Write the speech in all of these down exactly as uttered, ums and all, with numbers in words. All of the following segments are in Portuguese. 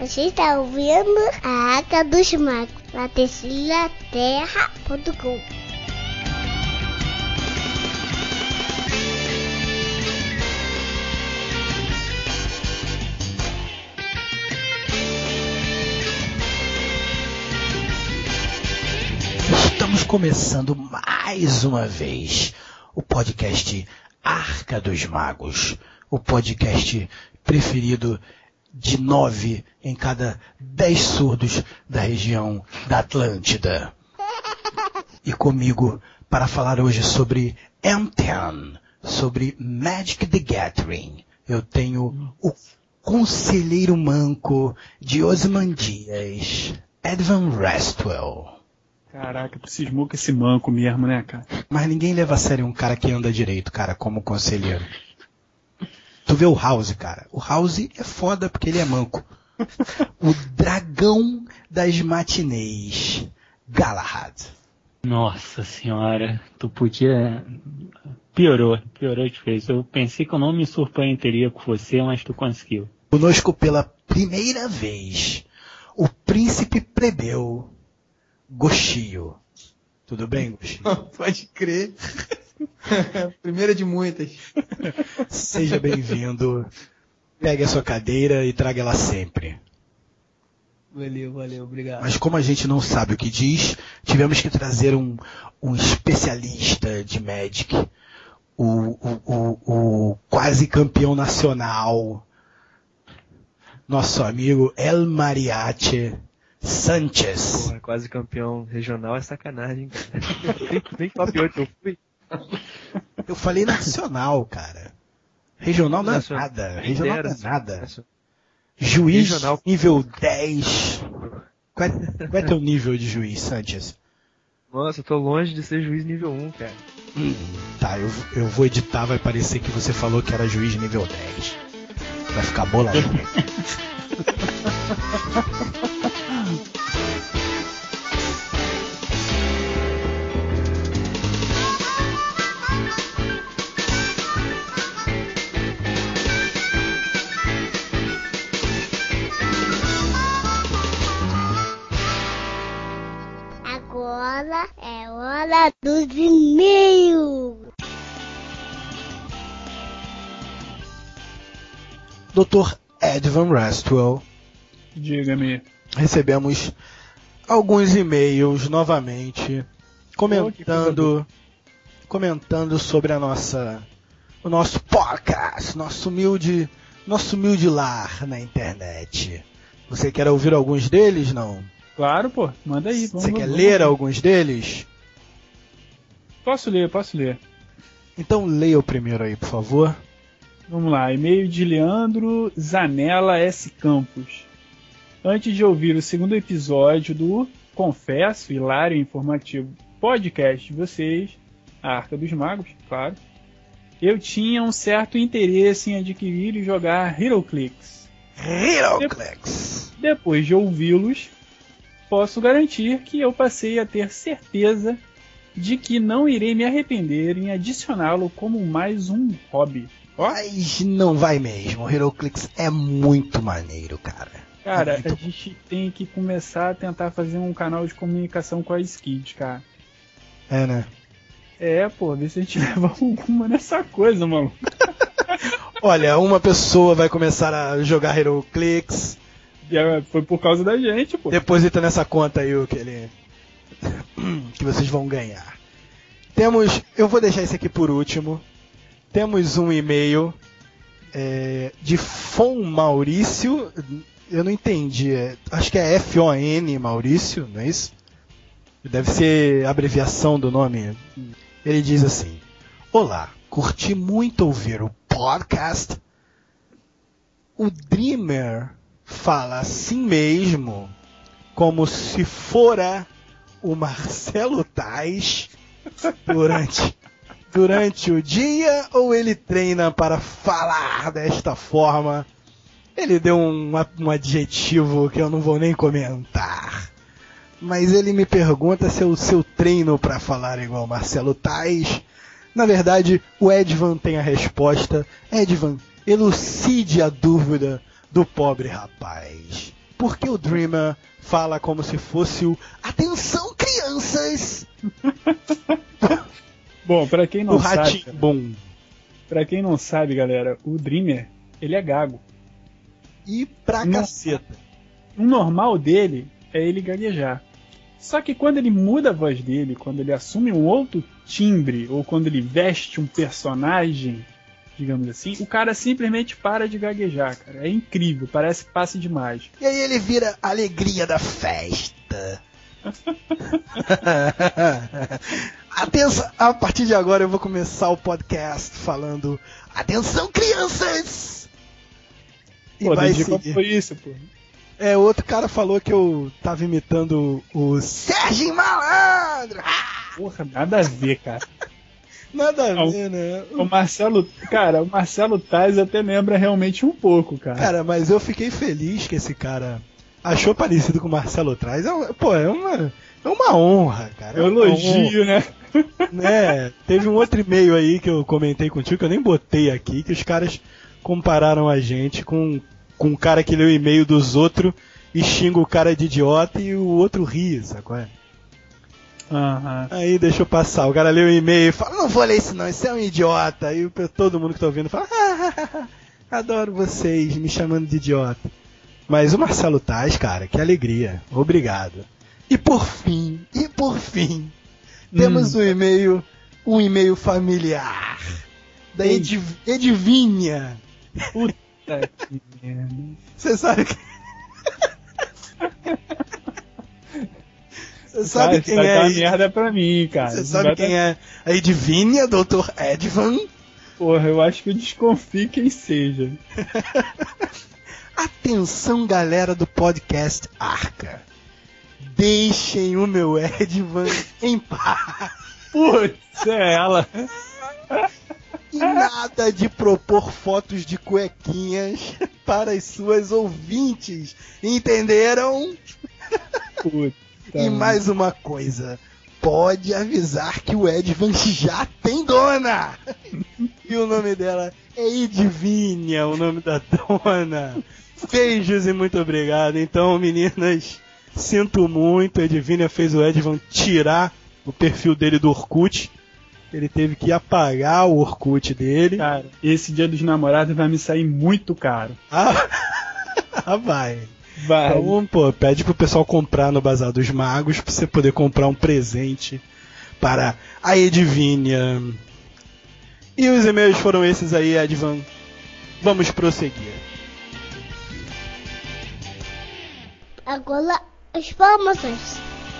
Você está ouvindo a Arca dos Magos, na terceira terra ponto com. Estamos começando mais uma vez o podcast Arca dos Magos, o podcast preferido de nove em cada dez surdos da região da Atlântida. E comigo para falar hoje sobre M dez, sobre Magic the Gathering, eu tenho o conselheiro manco de Ozymandias, Edvan Restwell. Caraca, tu cismou com esse manco mesmo, né, cara? Mas ninguém leva a sério um cara que anda direito, cara, como conselheiro. Tu vê o House, cara. O House é foda porque ele é manco. O dragão das matinês, Galahad. Nossa senhora, tu podia... Piorou, piorou de vez. Eu pensei que eu não me surpreenderia com você, mas tu conseguiu. Conosco pela primeira vez, o príncipe plebeu, Goshio. Tudo bem, Goshio? Pode crer. Primeira de muitas. Seja bem-vindo. Pegue a sua cadeira e traga ela sempre. Valeu, valeu, obrigado. Mas como a gente não sabe o que diz, tivemos que trazer um, um especialista de Magic, o, o, o, o quase campeão nacional, nosso amigo El Mariachi Sanchez. Porra, quase campeão regional é sacanagem, cara. nem, nem top oito eu fui. Eu falei nacional, cara. Regional não é Nacional. nada. Regional não é nada. Nacional. Juiz Regional. nível dez. Qual é, qual é teu nível de juiz, Sanchez? Nossa, eu tô longe de ser juiz nível um, cara. Hum, tá, eu, eu vou editar, vai parecer que você falou que era juiz nível dez. Vai ficar boladão. Agora é hora dos e-mails. doutor Edvan Restwell, Diga-me. recebemos alguns e-mails novamente comentando comentando sobre a nossa o nosso podcast, nosso humilde nosso humilde lar na internet. Você quer ouvir alguns deles, não? Claro, pô. Manda aí. Vamos, Você quer vamos, ler vamos. alguns deles? Posso ler, posso ler. Então leia o primeiro aí, por favor. Vamos lá. E-mail de Leandro Zanella S. Campos. Antes de ouvir o segundo episódio do, confesso, hilário e informativo podcast de vocês, a Arca dos Magos, claro, eu tinha um certo interesse em adquirir e jogar HeroClix. HeroClix. Depois de ouvi-los, posso garantir que eu passei a ter certeza de que não irei me arrepender em adicioná-lo como mais um hobby. Mas não vai mesmo. O HeroClix é muito maneiro, cara. Cara, É muito a gente tem que começar a tentar fazer um canal de comunicação com a Skid, cara. É, né? É, pô, ver se a gente leva alguma nessa coisa, mano. Olha, uma pessoa vai começar a jogar HeroClix. E é, foi por causa da gente, pô. Deposita nessa conta aí o que ele... que vocês vão ganhar. Temos... Eu vou deixar esse aqui por último. Temos um e-mail é, de Fon Maurício. Eu não entendi. É, acho que é F O N Maurício, não é isso? Deve ser a abreviação do nome. Ele diz assim: olá, curti muito ouvir o podcast. O Dreamer fala assim mesmo, como se fora o Marcelo Tais durante... Durante o dia, ou ele treina para falar desta forma? Ele deu um, um adjetivo que eu não vou nem comentar. Mas ele me pergunta se eu, se eu treino para falar igual Marcelo Tais. Na verdade, o Edvan tem a resposta. Edvan, elucide a dúvida do pobre rapaz. porque o Dreamer fala como se fosse o "Atenção, crianças!" Bom, pra quem não o sabe... ratinho bom. Pra quem não sabe, galera, o Dreamer, ele é gago. E pra No- caceta. O normal dele é ele gaguejar. Só que quando ele muda a voz dele, quando ele assume um outro timbre, ou quando ele veste um personagem, digamos assim, o cara simplesmente para de gaguejar, cara. É incrível, parece passe de mágica. E aí ele vira a alegria da festa. Atenção, a partir de agora eu vou começar o podcast falando "Atenção, crianças!" E Pô, vai desde quando seguir. foi isso, pô? É, outro cara falou que eu tava imitando o Sérgio Malandro. Ah, Porra, nada a ver, cara. nada a Não. ver, né? O Marcelo, cara, o Marcelo Tais até lembra realmente um pouco, cara. Cara, mas eu fiquei feliz que esse cara achou parecido com o Marcelo Traz. É, um- pô, é uma, é uma honra, cara. Eu É uma elogio, né? honra, né? Teve um outro e-mail aí que eu comentei contigo, que eu nem botei aqui, que os caras compararam a gente com, com um cara que lê o e-mail dos outros e xinga o cara de idiota e o outro ri, sacou? É? Aham. Aí deixa eu passar. O cara lê o e-mail e fala: "Não vou ler isso não, isso é um idiota." Aí o- todo mundo que tá ouvindo fala: "Ah, adoro vocês me chamando de idiota." Mas o Marcelo Taz, cara, que alegria. Obrigado. E por fim, e por fim, temos Hum. um e-mail, um e-mail familiar da Ei. Ediv- Edivinha. Puta que merda. Você sabe que... Você sabe Vai- quem vai é dar aí? merda pra mim, cara. Você Vai sabe dar- quem é a Edivinha, doutor Edvan? Porra, eu acho que eu desconfio quem seja. Atenção, galera do podcast Arca. Deixem o meu Edvan em paz. Putz, é ela. E nada de propor fotos de cuequinhas para as suas ouvintes. Entenderam? Puta. E mais uma coisa. Pode avisar que o Edvan já tem dona. E o nome dela é Edvinha, o nome da dona. Beijos e muito obrigado. Então, meninas, sinto muito. A Edvinha fez o Edvan tirar o perfil dele do Orkut. Ele teve que apagar o Orkut dele. Cara, esse dia dos namorados vai me sair muito caro. Ah, ah, vai. Vai. Então, pô, pede pro pessoal comprar no Bazar dos Magos pra você poder comprar um presente para a Edvinha. E os e-mails foram esses aí, Edvan. Vamos prosseguir. Agora as promoções.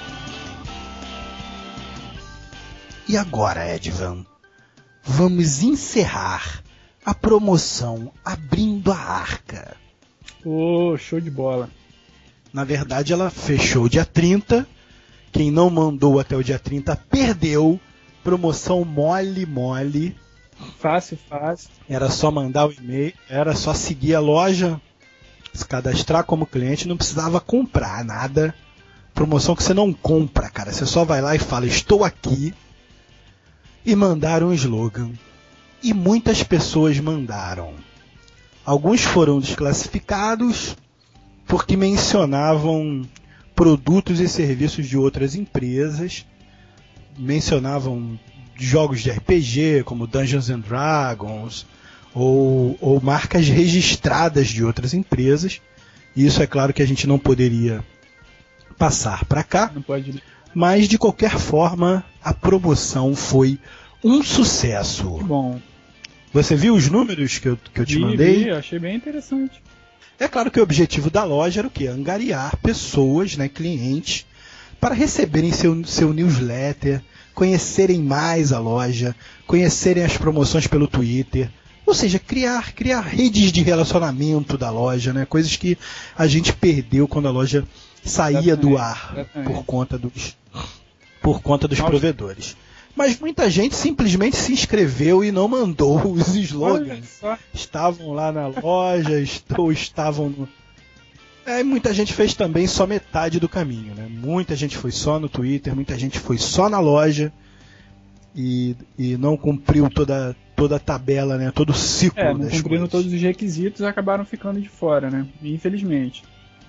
E agora, Edvan, vamos encerrar a promoção Abrindo a Arca. Ô, show de bola. Na verdade, ela fechou dia trinta. Quem não mandou até o dia trinta perdeu. Promoção mole, mole. Fácil, fácil. Era só mandar o e-mail, era só seguir a loja, se cadastrar como cliente, não precisava comprar nada. Promoção que você não compra, cara. Você só vai lá e fala: "Estou aqui", e mandaram um slogan. E muitas pessoas mandaram. Alguns foram desclassificados porque mencionavam produtos e serviços de outras empresas, mencionavam jogos de R P G como Dungeons and Dragons ou, ou marcas registradas de outras empresas. E isso é claro que a gente não poderia passar para cá, Não pode. mas de qualquer forma a promoção foi um sucesso. Bom, Você viu os números que eu, que eu te vi, mandei? vi, achei bem interessante. É claro que o objetivo da loja era o quê? Angariar pessoas, né, clientes, para receberem seu, seu newsletter, conhecerem mais a loja, conhecerem as promoções pelo Twitter, ou seja, criar, criar redes de relacionamento da loja, né, coisas que a gente perdeu quando a loja saía do ar Exatamente. por conta dos, por conta dos Nossa. provedores. Mas muita gente simplesmente se inscreveu e não mandou os Olha slogans. só. Estavam lá na loja, ou estavam no... É, e muita gente fez também só metade do caminho, né? Muita gente foi só no Twitter, muita gente foi só na loja e, e não cumpriu toda, toda a tabela, né? Todo o ciclo É, não das cumprindo coisas. todos os requisitos, acabaram ficando de fora, né? Infelizmente.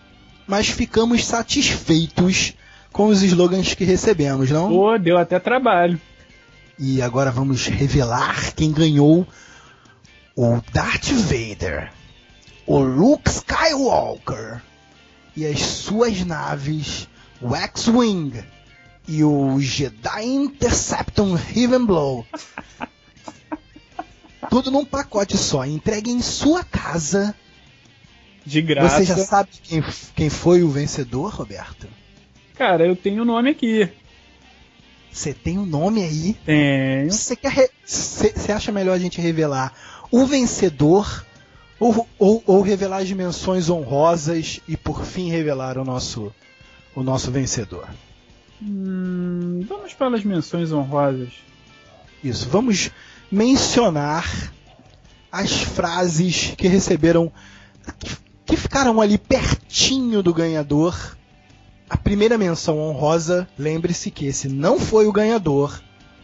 mas ficamos satisfeitos com os slogans que recebemos, não? Pô, deu até trabalho. E agora vamos revelar quem ganhou o Darth Vader, o Luke Skywalker e as suas naves, o X-Wing e o Jedi Interceptor Heaven Blow. Tudo num pacote só, entregue em sua casa. De graça. Você já sabe quem, quem foi o vencedor, Roberto? Cara, eu tenho o nome aqui. Você tem um nome aí? Tenho. Você quer re... Você acha melhor a gente revelar o vencedor ou, ou, ou revelar as menções honrosas e por fim revelar o nosso, o nosso vencedor? Hum, vamos para as menções honrosas. Isso, vamos mencionar as frases que receberam, que, que ficaram ali pertinho do ganhador. A primeira menção honrosa, lembre-se que esse não foi o ganhador.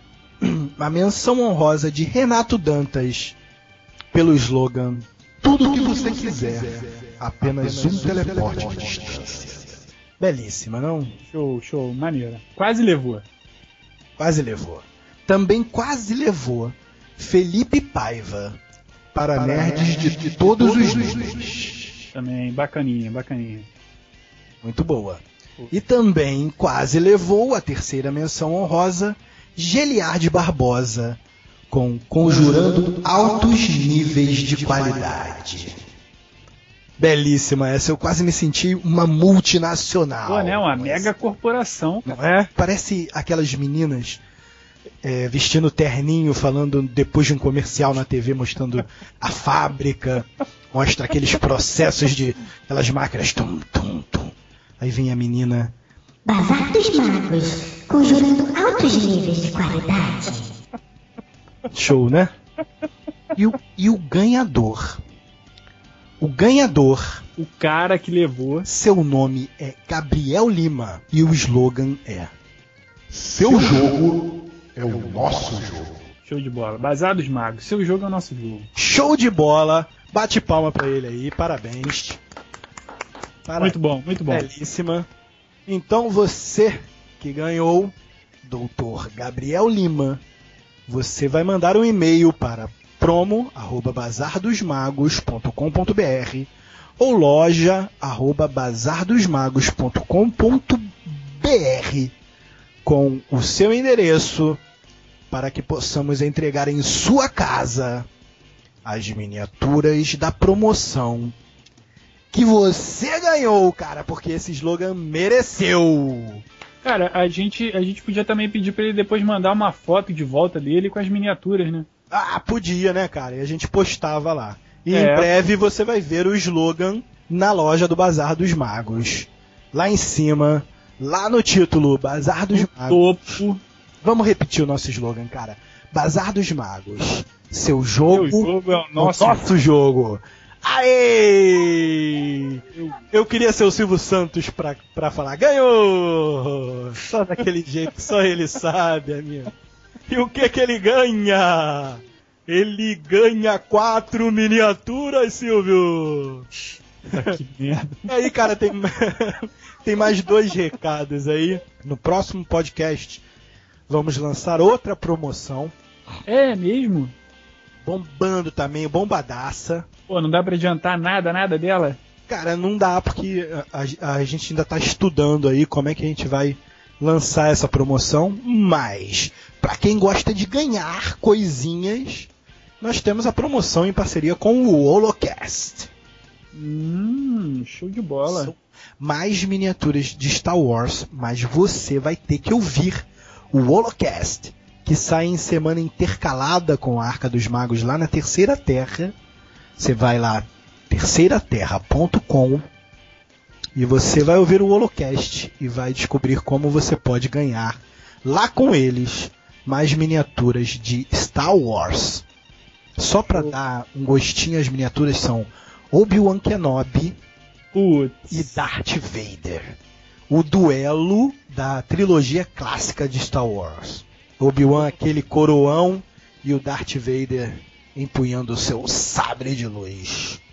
A menção honrosa de Renato Dantas pelo slogan Tudo o que você quiser, apenas um teleporte de distância. Belíssima, não? Show, show, maneira. Quase levou. Quase levou. Também quase levou Felipe Paiva para, para nerds de, de todos os níveis. Também bacaninha, bacaninha. Muito boa. E também quase levou a terceira menção honrosa, Geliard Barbosa, com Conjurando Altos Níveis de Qualidade. Belíssima essa, eu quase me senti uma multinacional. Pô, né? Uma mega corporação. Não é? Parece aquelas meninas é, vestindo terninho, falando depois de um comercial na T V, mostrando a fábrica, mostra aqueles processos de aquelas máquinas. Tum, tum, tum. Aí vem a menina. Bazar dos Magos, conjurando altos níveis de qualidade. Show, né? E o, e o ganhador. O ganhador. O cara que levou. Seu nome é Gabriel Lima. E o slogan é: seu jogo é o nosso jogo. Show de bola. Bazar dos Magos, seu jogo é o nosso jogo. Show de bola. Bate palma pra ele aí. Parabéns. Parabéns. Muito bom, muito bom. Belíssima. Então você que ganhou, doutor Gabriel Lima, você vai mandar um e-mail para promo arroba bazar dos magos ponto com ponto b r ou loja arroba bazar dos magos ponto com ponto b r com o seu endereço para que possamos entregar em sua casa as miniaturas da promoção que você ganhou, cara, porque esse slogan mereceu. Cara, a gente, a gente podia também pedir pra ele depois mandar uma foto de volta dele com as miniaturas, né? Ah, podia, né, cara? E a gente postava lá. E é. Em breve você vai ver o slogan na loja do Bazar dos Magos. Lá em cima, lá no título, Bazar dos no Magos. Topo. Vamos repetir o nosso slogan, cara. Bazar dos Magos. Seu jogo, Seu jogo é o nosso, o nosso jogo. Aê! Eu queria ser o Silvio Santos pra, pra falar, ganhou! Só daquele jeito que só ele sabe, amigo. E o que que ele ganha? Ele ganha quatro miniaturas, Silvio! Que merda. E aí, cara, tem, tem mais dois recados aí. No próximo podcast, vamos lançar outra promoção. É mesmo? Bombando também, bombadaça. Pô, não dá pra adiantar nada, nada dela? Cara, não dá, porque a, a, a gente ainda tá estudando aí como é que a gente vai lançar essa promoção. Mas, pra quem gosta de ganhar coisinhas, nós temos a promoção em parceria com o Holocast. Hum, show de bola. São mais miniaturas de Star Wars, mas você vai ter que ouvir o Holocast, que sai em semana intercalada com a Arca dos Magos lá na Terceira Terra. Você vai lá, terceira terra ponto com, e você vai ouvir o Holocast e vai descobrir como você pode ganhar lá com eles mais miniaturas de Star Wars. Só para dar um gostinho, as miniaturas são Obi-Wan Kenobi Putz. e Darth Vader. O duelo da trilogia clássica de Star Wars. Obi-Wan, aquele coroão, e o Darth Vader empunhando o seu sabre de luz.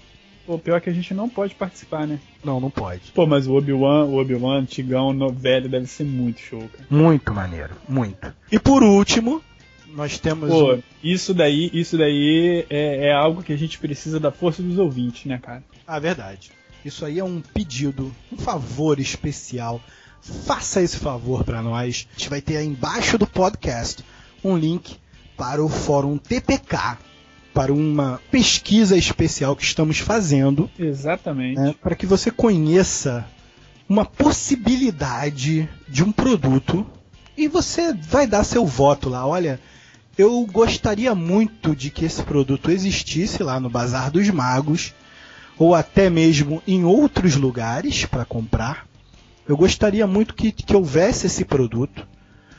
O pior é que a gente não pode participar, né? Não, não pode. Pô, mas o Obi-Wan, o Obi-Wan antigão, no velho, deve ser muito show, cara. Muito maneiro, muito. E por último, nós temos... Pô, um... isso daí, isso daí é, é algo que a gente precisa da força dos ouvintes, né, cara? Ah, verdade. Isso aí é um pedido, um favor especial. Faça esse favor pra nós. A gente vai ter aí embaixo do podcast um link para o Fórum T P K, para uma pesquisa especial que estamos fazendo. Exatamente. Né, para que você conheça uma possibilidade de um produto e você vai dar seu voto lá. Olha, eu gostaria muito de que esse produto existisse lá no Bazar dos Magos, ou até mesmo em outros lugares para comprar. Eu gostaria muito que, que houvesse esse produto.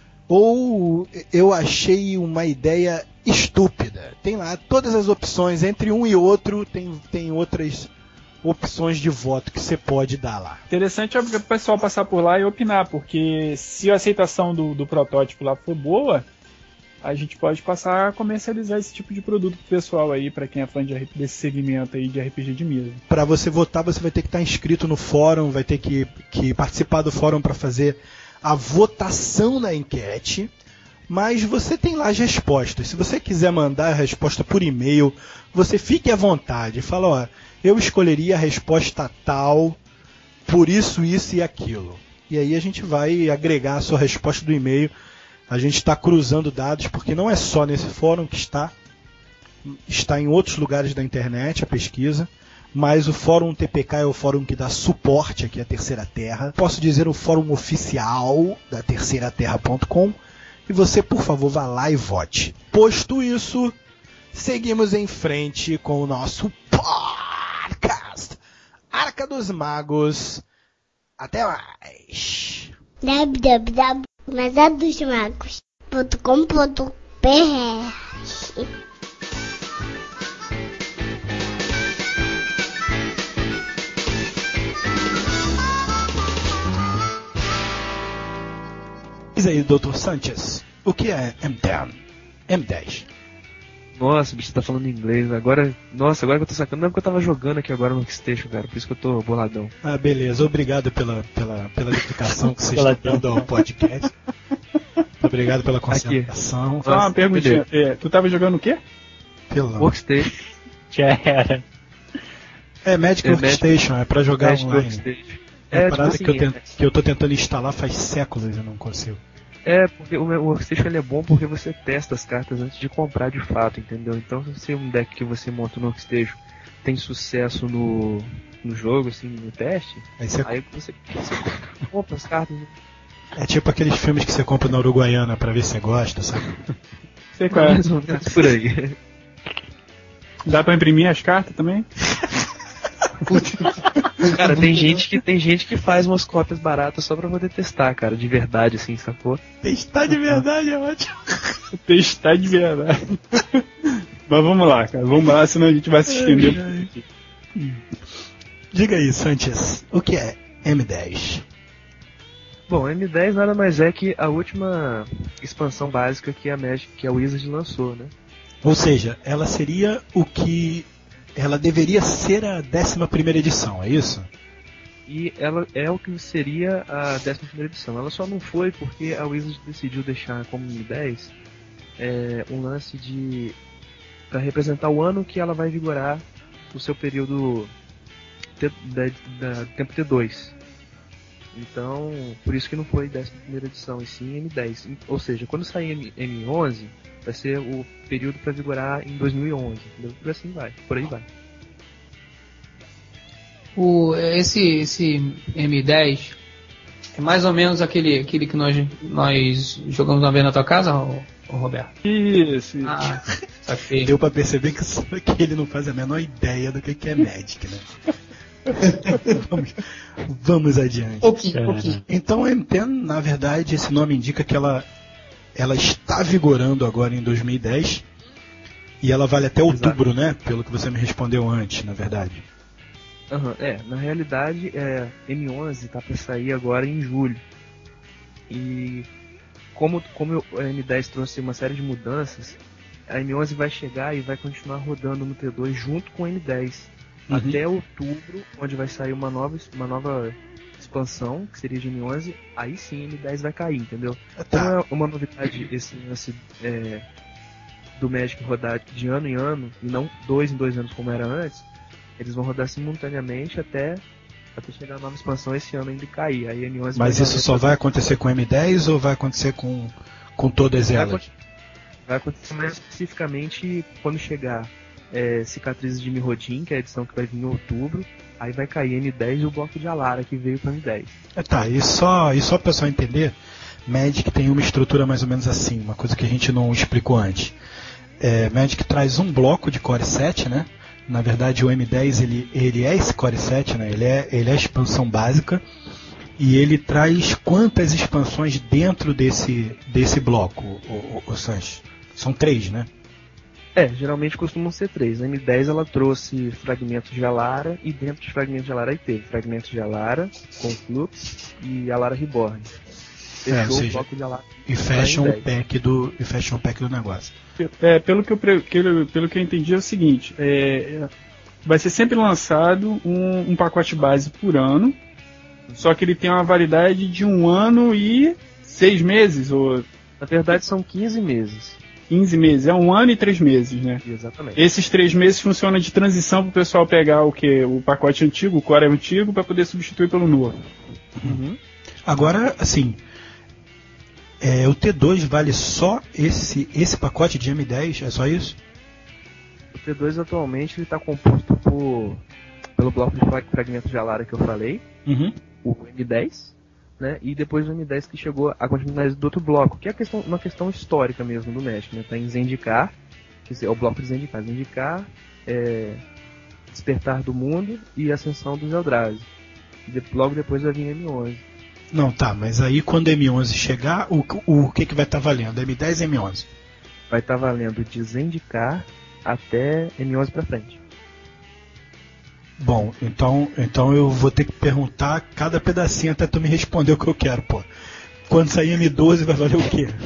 Ou eu achei uma ideia estúpida. Tem lá todas as opções, entre um e outro tem, tem outras opções de voto que você pode dar lá. Interessante é o pessoal passar por lá e opinar, porque se a aceitação do, do protótipo lá for boa, a gente pode passar a comercializar esse tipo de produto pro pessoal aí, pra quem é fã de, desse segmento aí de R P G de mesa. Para você votar, você vai ter que estar inscrito no fórum, vai ter que, que participar do fórum para fazer a votação na enquete, mas você tem lá as respostas. Se você quiser mandar a resposta por e-mail, você fique à vontade. Fala, ó, eu escolheria a resposta tal, por isso, isso e aquilo. E aí a gente vai agregar a sua resposta do e-mail. A gente está cruzando dados, porque não é só nesse fórum que está, está em outros lugares da internet a pesquisa. Mas o Fórum T P K é o fórum que dá suporte aqui à Terceira Terra. Posso dizer o fórum oficial da terceira terra ponto com. E você, por favor, vá lá e vote. Posto isso, seguimos em frente com o nosso podcast Arca dos Magos. Até mais. w w w ponto bazar dos magos ponto com ponto b r Diz aí, doutor Sanchez, o que é M dez? M dez. Nossa, bicho, você tá falando inglês. Agora, nossa, agora que eu tô sacando, não é porque eu tava jogando aqui agora no Workstation, cara. Por isso que eu tô boladão. Ah, beleza. Obrigado pela, pela, pela explicação que vocês estão dando ao podcast. Obrigado pela concentração. Só uma perguntinha. É, tu tava jogando o quê? Pela... Workstation. Já era. É, Magic É, Workstation, é pra jogar Magic online. Workstation. É uma É, parada tipo que, eu assim, tento, que eu tô tentando instalar faz séculos e não consigo. É, porque o meu- o Workstation ele é bom porque você testa as cartas antes de comprar de fato, entendeu? Então, se você um deck que você monta no Workstation tem sucesso no, no jogo, assim, no teste, Aí você, aí você, você compra as cartas. é tipo aqueles filmes que você compra na Uruguaiana pra ver se você gosta, sabe? Sei qual é. Mais ou menos por aí. Dá pra imprimir as cartas também? Cara, tem gente que tem gente que faz umas cópias baratas só pra poder testar, cara, de verdade, assim, sacou? Testar de verdade é ótimo. Testar de verdade. Mas vamos lá, cara. Vamos lá, senão a gente vai se estender. Ai, ai. Diga aí, Sanchez, o que é M dez? Bom, M dez nada mais é que a última expansão básica que a Magic, que a Wizard lançou, né? Ou seja, ela seria o que... Ela deveria ser a décima primeira edição, é isso? E ela é o que seria a décima primeira edição. Ela só não foi porque a Wizard decidiu deixar como M dez é, um lance de... para representar o ano que ela vai vigorar o seu período T, da, da tempo T dois. Então, por isso que não foi décima primeira edição, e sim M dez. Ou seja, quando sair M, M onze, vai ser o período para vigorar em dois mil e onze, entendeu? Por assim vai, por aí vai. O, esse, esse M dez é mais ou menos aquele, aquele que nós, nós jogamos uma vez na tua casa, ô, ô Roberto? Isso, isso. Ah, saquei. Deu pra perceber que, que ele não faz a menor ideia do que que é Magic, né? vamos, vamos adiante. Pouquinho, pouquinho. Então a M dez, na verdade, esse nome indica que ela, ela está vigorando agora em dois mil e dez e ela vale até outubro, né? Pelo que você me respondeu antes, na verdade. Uhum, é, na realidade, é, M onze tá para sair agora em julho. E como, como a M dez trouxe uma série de mudanças, a M onze vai chegar e vai continuar rodando no T dois junto com o M dez. uhum. até outubro, onde vai sair uma nova, uma nova expansão, que seria de M onze, aí sim M dez vai cair, entendeu? Tá. Como é uma novidade esse lance é, do Magic rodar de ano em ano, e não dois em dois anos como era antes, eles vão rodar simultaneamente até, até chegar a nova expansão esse ano ainda e cair. Aí M onze Mas isso só vai acontecer com M dez ou vai acontecer com, com todas vai elas? Acontecer, vai acontecer mais especificamente quando chegar é, Cicatrizes de Mirrodin, que é a edição que vai vir em outubro. Aí vai cair M dez e o bloco de Alara que veio para M dez. É, tá, e só, e só para o pessoal entender, Magic tem uma estrutura mais ou menos assim, uma coisa que a gente não explicou antes. É, Magic traz um bloco de Core sete, né? Na verdade o M dez ele, ele é esse Core sete, né? Ele é, ele é a expansão básica. E ele traz quantas expansões dentro desse, desse bloco, o, o, o Sanches? São três, né? É, geralmente costumam ser três. Na M dez ela trouxe Fragmentos de Alara, e dentro de Fragmentos de Alara aí teve Fragmentos de Alara, Conflux e Alara Reborn. Fechou É, ou seja, o bloco de Alara. E fecham o pack do, e fecham o pack do negócio. É, pelo, que eu, pelo que eu entendi é o seguinte, é, vai ser sempre lançado um, um pacote base por ano, só que ele tem uma validade de um ano e seis meses, ou... Na verdade são quinze meses. quinze meses, é um ano e três meses, né? Exatamente. Esses três meses funcionam de transição para o pessoal pegar o que? O pacote antigo, o core antigo, para poder substituir pelo novo. Uhum. Agora, assim, é, o T dois vale só esse, esse pacote de M dez? É só isso? O T dois atualmente está composto por, pelo bloco de Fragmentos de Alara que eu falei, uhum. o M dez, né? E depois o M dez que chegou a continuidade do outro bloco, que é questão, uma questão histórica mesmo do Magic, né? Tá em Zendikar, que é o bloco de Zendikar, Zendikar, é, Despertar do Mundo e Ascensão dos Eldrazi. E de, logo depois vai vir M onze. Não, tá, mas aí quando M onze chegar, o, o, o que, que vai estar tá valendo? M dez e M onze? Vai estar tá valendo de Zendikar até M onze pra frente. Bom, então, então eu vou ter que perguntar cada pedacinho até tu me responder o que eu quero, pô. Quando sair M doze vai valer o quê?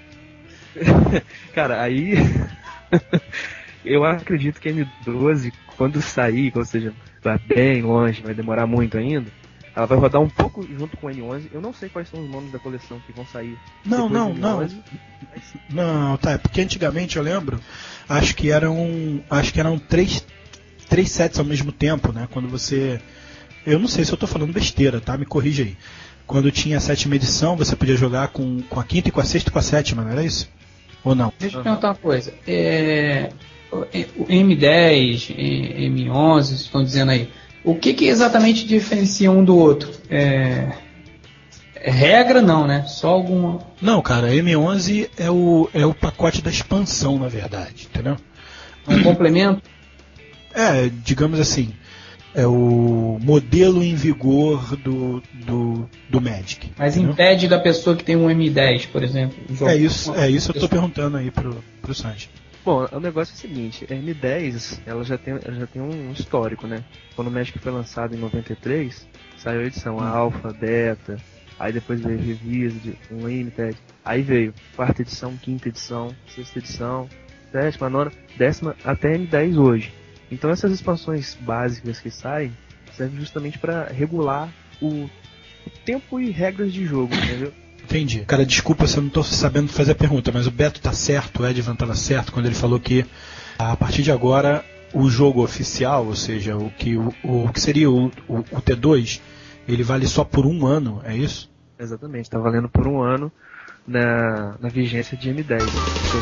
Cara, aí eu acredito que M doze, quando sair, ou seja, vai bem longe, vai demorar muito ainda, ela vai rodar um pouco junto com o M onze. Eu não sei quais são os nomes da coleção que vão sair. Não, não, M onze, não. mas... Não, tá, é porque antigamente eu lembro, acho que eram, acho que eram três três sets ao mesmo tempo, né? Quando você... Eu não sei se eu tô falando besteira, tá? Me corrija aí. Quando tinha a sétima edição, você podia jogar com, com a quinta e com a sexta e com a sétima, não era isso? Ou não? Deixa eu perguntar uma coisa. É, o M dez, M onze, estão dizendo aí. O que, que exatamente diferencia um do outro? É... é regra não, né? Só alguma... Não, cara, M onze é o, é o pacote da expansão, na verdade, entendeu? Um complemento? É, digamos assim, é o modelo em vigor do, do, do Magic. Mas entendeu? impede da pessoa que tem um M dez, por exemplo. É isso, é isso que eu tô perguntando aí pro, pro Sanji. Bom, o negócio é o seguinte, a M dez ela já tem, ela já tem um histórico, né? Quando o Magic foi lançado em noventa e três, saiu a edição a Alpha, Beta, aí depois veio Revised, Unlimited, aí veio quarta edição, quinta edição, sexta edição, sétima, nona, décima, até M dez hoje. Então essas expansões básicas que saem servem justamente para regular o, o tempo e regras de jogo, entendeu? Entendi. Cara, desculpa se eu não estou sabendo fazer a pergunta, mas o Beto tá certo, o Edvan estava certo quando ele falou que a partir de agora o jogo oficial, ou seja, o que, o, o que seria o, o, o T dois, ele vale só por um ano, é isso? Exatamente, está valendo por um ano na, na vigência de M dez.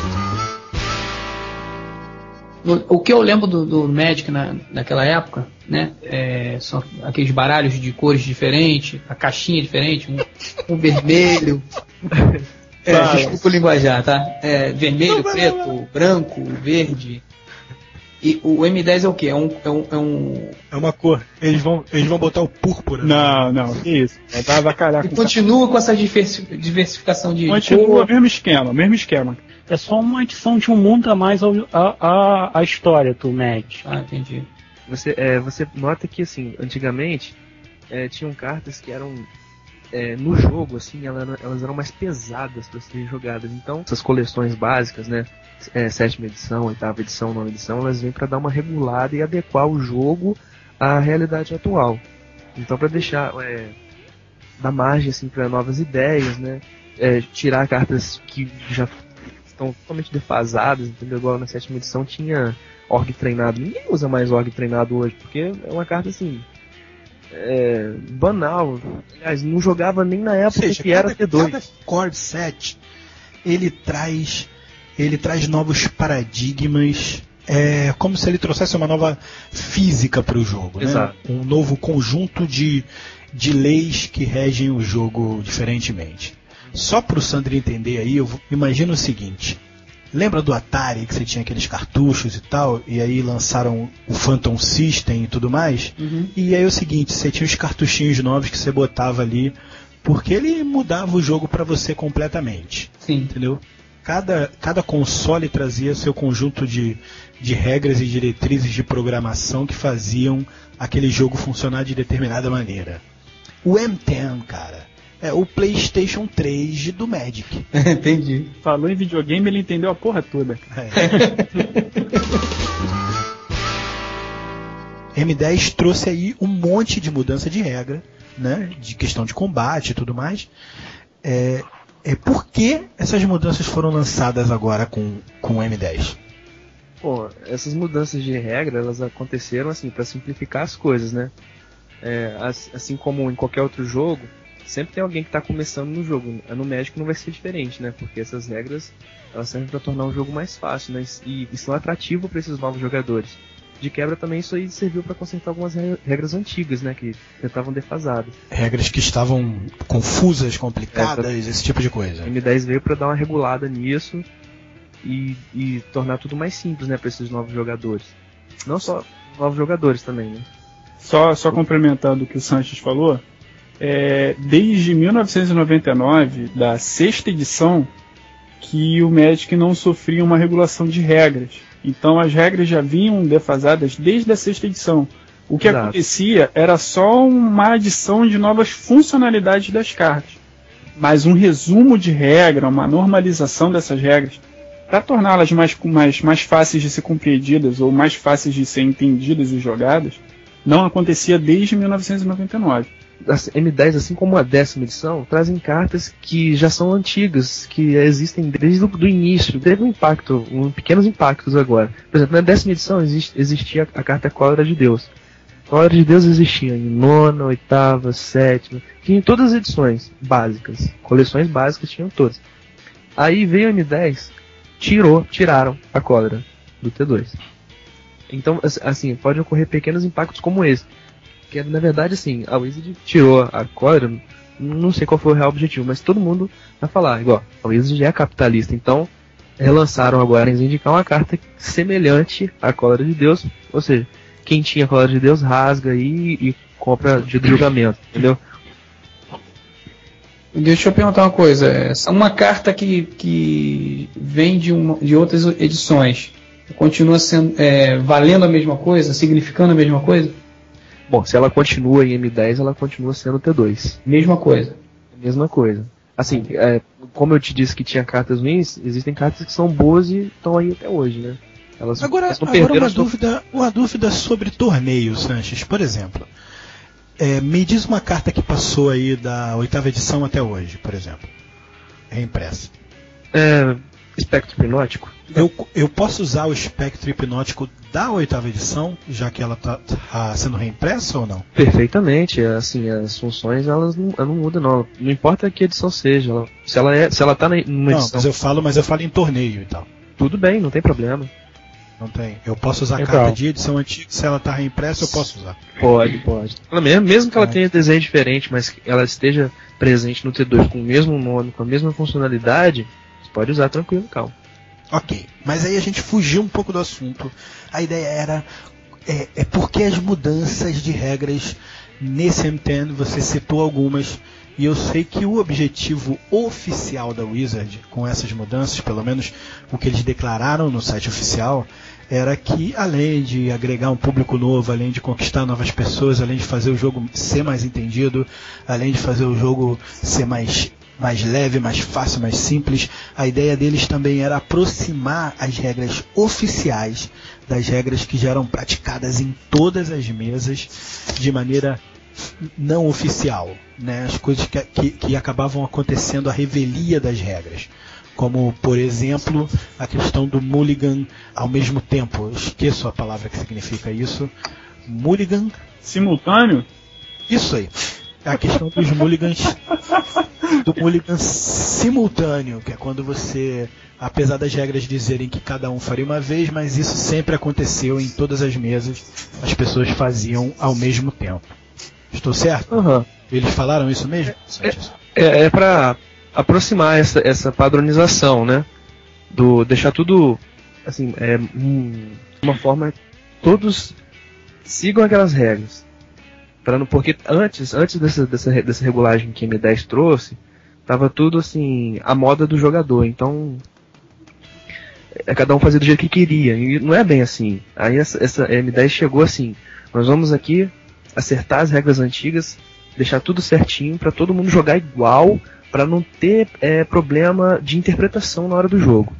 O, o que eu lembro do, do Magic na, naquela época, né? É, são aqueles baralhos de cores diferentes, a caixinha diferente, um, um vermelho. É, Fala. desculpa o linguajar, tá? É, vermelho, Não, vai, preto, vai, vai. branco, verde. E o M dez é o quê? É um. É um, é um... É uma cor. Eles vão, eles vão botar o púrpura. Não, não, que isso. É pra avacalhar E com continua com essa diversi- diversificação de Continua cor. o mesmo esquema, mesmo esquema. É só uma adição de um mundo a mais ao- a, a, a história do Magic. Ah, entendi. Você, é, você nota que, assim, antigamente, é, tinham cartas que eram é, no jogo, assim, ela, elas eram mais pesadas para serem jogadas. Então, essas coleções básicas, né, é, sétima edição, oitava edição, nona edição, elas vêm para dar uma regulada e adequar o jogo à realidade atual. Então, para deixar, é, dar margem, assim, para novas ideias, né, é, tirar cartas que já estão totalmente defasadas, entendeu? Igual na sétima edição tinha org treinado. Ninguém usa mais org treinado hoje, porque é uma carta, assim, é, banal. Aliás, não jogava nem na época seja, que era cada, T dois. Cada core set, ele traz, ele traz novos paradigmas, é como se ele trouxesse uma nova física para o jogo, Exato. Né? Um novo conjunto de, de leis que regem o jogo diferentemente. Só para o Sandro entender aí, eu imagino o seguinte: lembra do Atari, que você tinha aqueles cartuchos e tal, e aí lançaram o Phantom System e tudo mais? Uhum. E aí é o seguinte, você tinha os cartuchinhos novos que você botava ali, porque ele mudava o jogo para você completamente. Sim. Entendeu? Cada, cada console trazia seu conjunto de, de regras e diretrizes de programação que faziam aquele jogo funcionar de determinada maneira. O M dez, cara, é o PlayStation três do Magic. Entendi. Falou em videogame, ele entendeu a porra toda. É. M dez trouxe aí um monte de mudança de regra, né, de questão de combate e tudo mais. É, é por que essas mudanças foram lançadas agora com, com o M dez? Pô, essas mudanças de regra, elas aconteceram assim para simplificar as coisas, né? É, assim como em qualquer outro jogo, sempre tem alguém que está começando no jogo. No Magic não vai ser diferente, né? Porque essas regras, elas servem para tornar o jogo mais fácil, né? E, e são atrativos para esses novos jogadores. De quebra também isso aí serviu para consertar algumas regras antigas, né? Que estavam defasadas. Regras que estavam confusas, complicadas, é, esse tipo de coisa. O M dez veio para dar uma regulada nisso e, e tornar tudo mais simples, né? Para esses novos jogadores. Não só novos jogadores também, né? Só, só complementando o que o Sanches falou, é, desde mil novecentos e noventa e nove, da sexta edição, que o Magic não sofria uma regulação de regras. Então as regras já vinham defasadas desde a sexta edição. O que Exato. acontecia era só uma adição de novas funcionalidades das cartas. Mas um resumo de regra, uma normalização dessas regras, para torná-las mais, mais, mais fáceis de ser compreendidas ou mais fáceis de ser entendidas e jogadas, não acontecia desde mil novecentos e noventa e nove. A M dez, assim como a décima edição, trazem cartas que já são antigas, que existem desde o do início, teve um impacto, um, pequenos impactos agora. Por exemplo, na décima edição exist, existia a carta Cólera de Deus. Cólera de Deus existia em nona, oitava, sétima, tinha em todas as edições básicas, coleções básicas tinham todas. Aí veio a M dez, tirou, tiraram a Cólera do T dois. Então, assim, pode ocorrer pequenos impactos como esse. Que na verdade, assim, a Wizard tirou a Cólera, não sei qual foi o real objetivo, mas todo mundo vai falar, igual, a Wizard é capitalista, então relançaram agora eles indicar uma carta semelhante à Cólera de Deus, ou seja, quem tinha a Cólera de Deus rasga aí e compra de julgamento, entendeu? Deixa eu perguntar uma coisa, uma carta que, que vem de, uma, de outras edições, continua sendo, é, valendo a mesma coisa, significando a mesma coisa? Bom, se ela continua em M dez, ela continua sendo T dois. Mesma coisa. Mesma coisa. Assim, é, como eu te disse que tinha cartas ruins, existem cartas que são boas e estão aí até hoje, né? Elas, agora, elas não agora uma, sua... dúvida, uma dúvida sobre torneio, Sanches. Por exemplo, é, me diz uma carta que passou aí da oitava edição até hoje, por exemplo. Reimpressa. É, espectro hipnótico. Eu, eu posso usar o espectro hipnótico da oitava edição, já que ela está tá sendo reimpressa ou não? Perfeitamente, assim, as funções elas não, elas não mudam não. Não importa que edição seja, ela, se ela é, se ela tá numa não, edição. Mas eu falo, mas eu falo em torneio e tal. Tudo bem, não tem problema. Não tem. Eu posso usar a Então. carta de edição antiga, se ela está reimpressa, eu posso usar. Pode, pode. Ela mesmo, mesmo que ela Ah. tenha desenho diferente, mas que ela esteja presente no T dois com o mesmo nome, com a mesma funcionalidade, você pode usar tranquilo, calma. Ok, mas aí a gente fugiu um pouco do assunto. A ideia era é, é porque as mudanças de regras nesse M dez, você citou algumas E eu sei que o objetivo oficial da Wizard, com essas mudanças, pelo menos o que eles declararam no site oficial, era que, além de agregar um público novo, além de conquistar novas pessoas, além de fazer o jogo ser mais entendido, além de fazer o jogo ser mais, mais leve, mais fácil, mais simples, a ideia deles também era aproximar as regras oficiais das regras que já eram praticadas em todas as mesas de maneira não oficial, né? As coisas que, que, que acabavam acontecendo à revelia das regras, como, por exemplo, a questão do mulligan ao mesmo tempo. Eu esqueço a palavra que significa isso. Mulligan? Simultâneo? Isso aí. A questão dos mulligans, do mulligan simultâneo, que é quando você, apesar das regras dizerem que cada um faria uma vez, mas isso sempre aconteceu em todas as mesas, as pessoas faziam ao mesmo tempo. Estou certo? Uhum. Eles falaram isso mesmo? É, é, é para aproximar essa, essa padronização, né? Do deixar tudo assim, é, um, uma forma todos sigam aquelas regras. Pra não, porque antes, antes dessa, dessa, dessa regulagem que a M dez trouxe, tava tudo assim, a moda do jogador. Então, é, cada um fazia do jeito que queria. E não é bem assim. Aí essa, essa M dez chegou assim, nós vamos aqui acertar as regras antigas, deixar tudo certinho para todo mundo jogar igual, para não ter é, problema de interpretação na hora do jogo.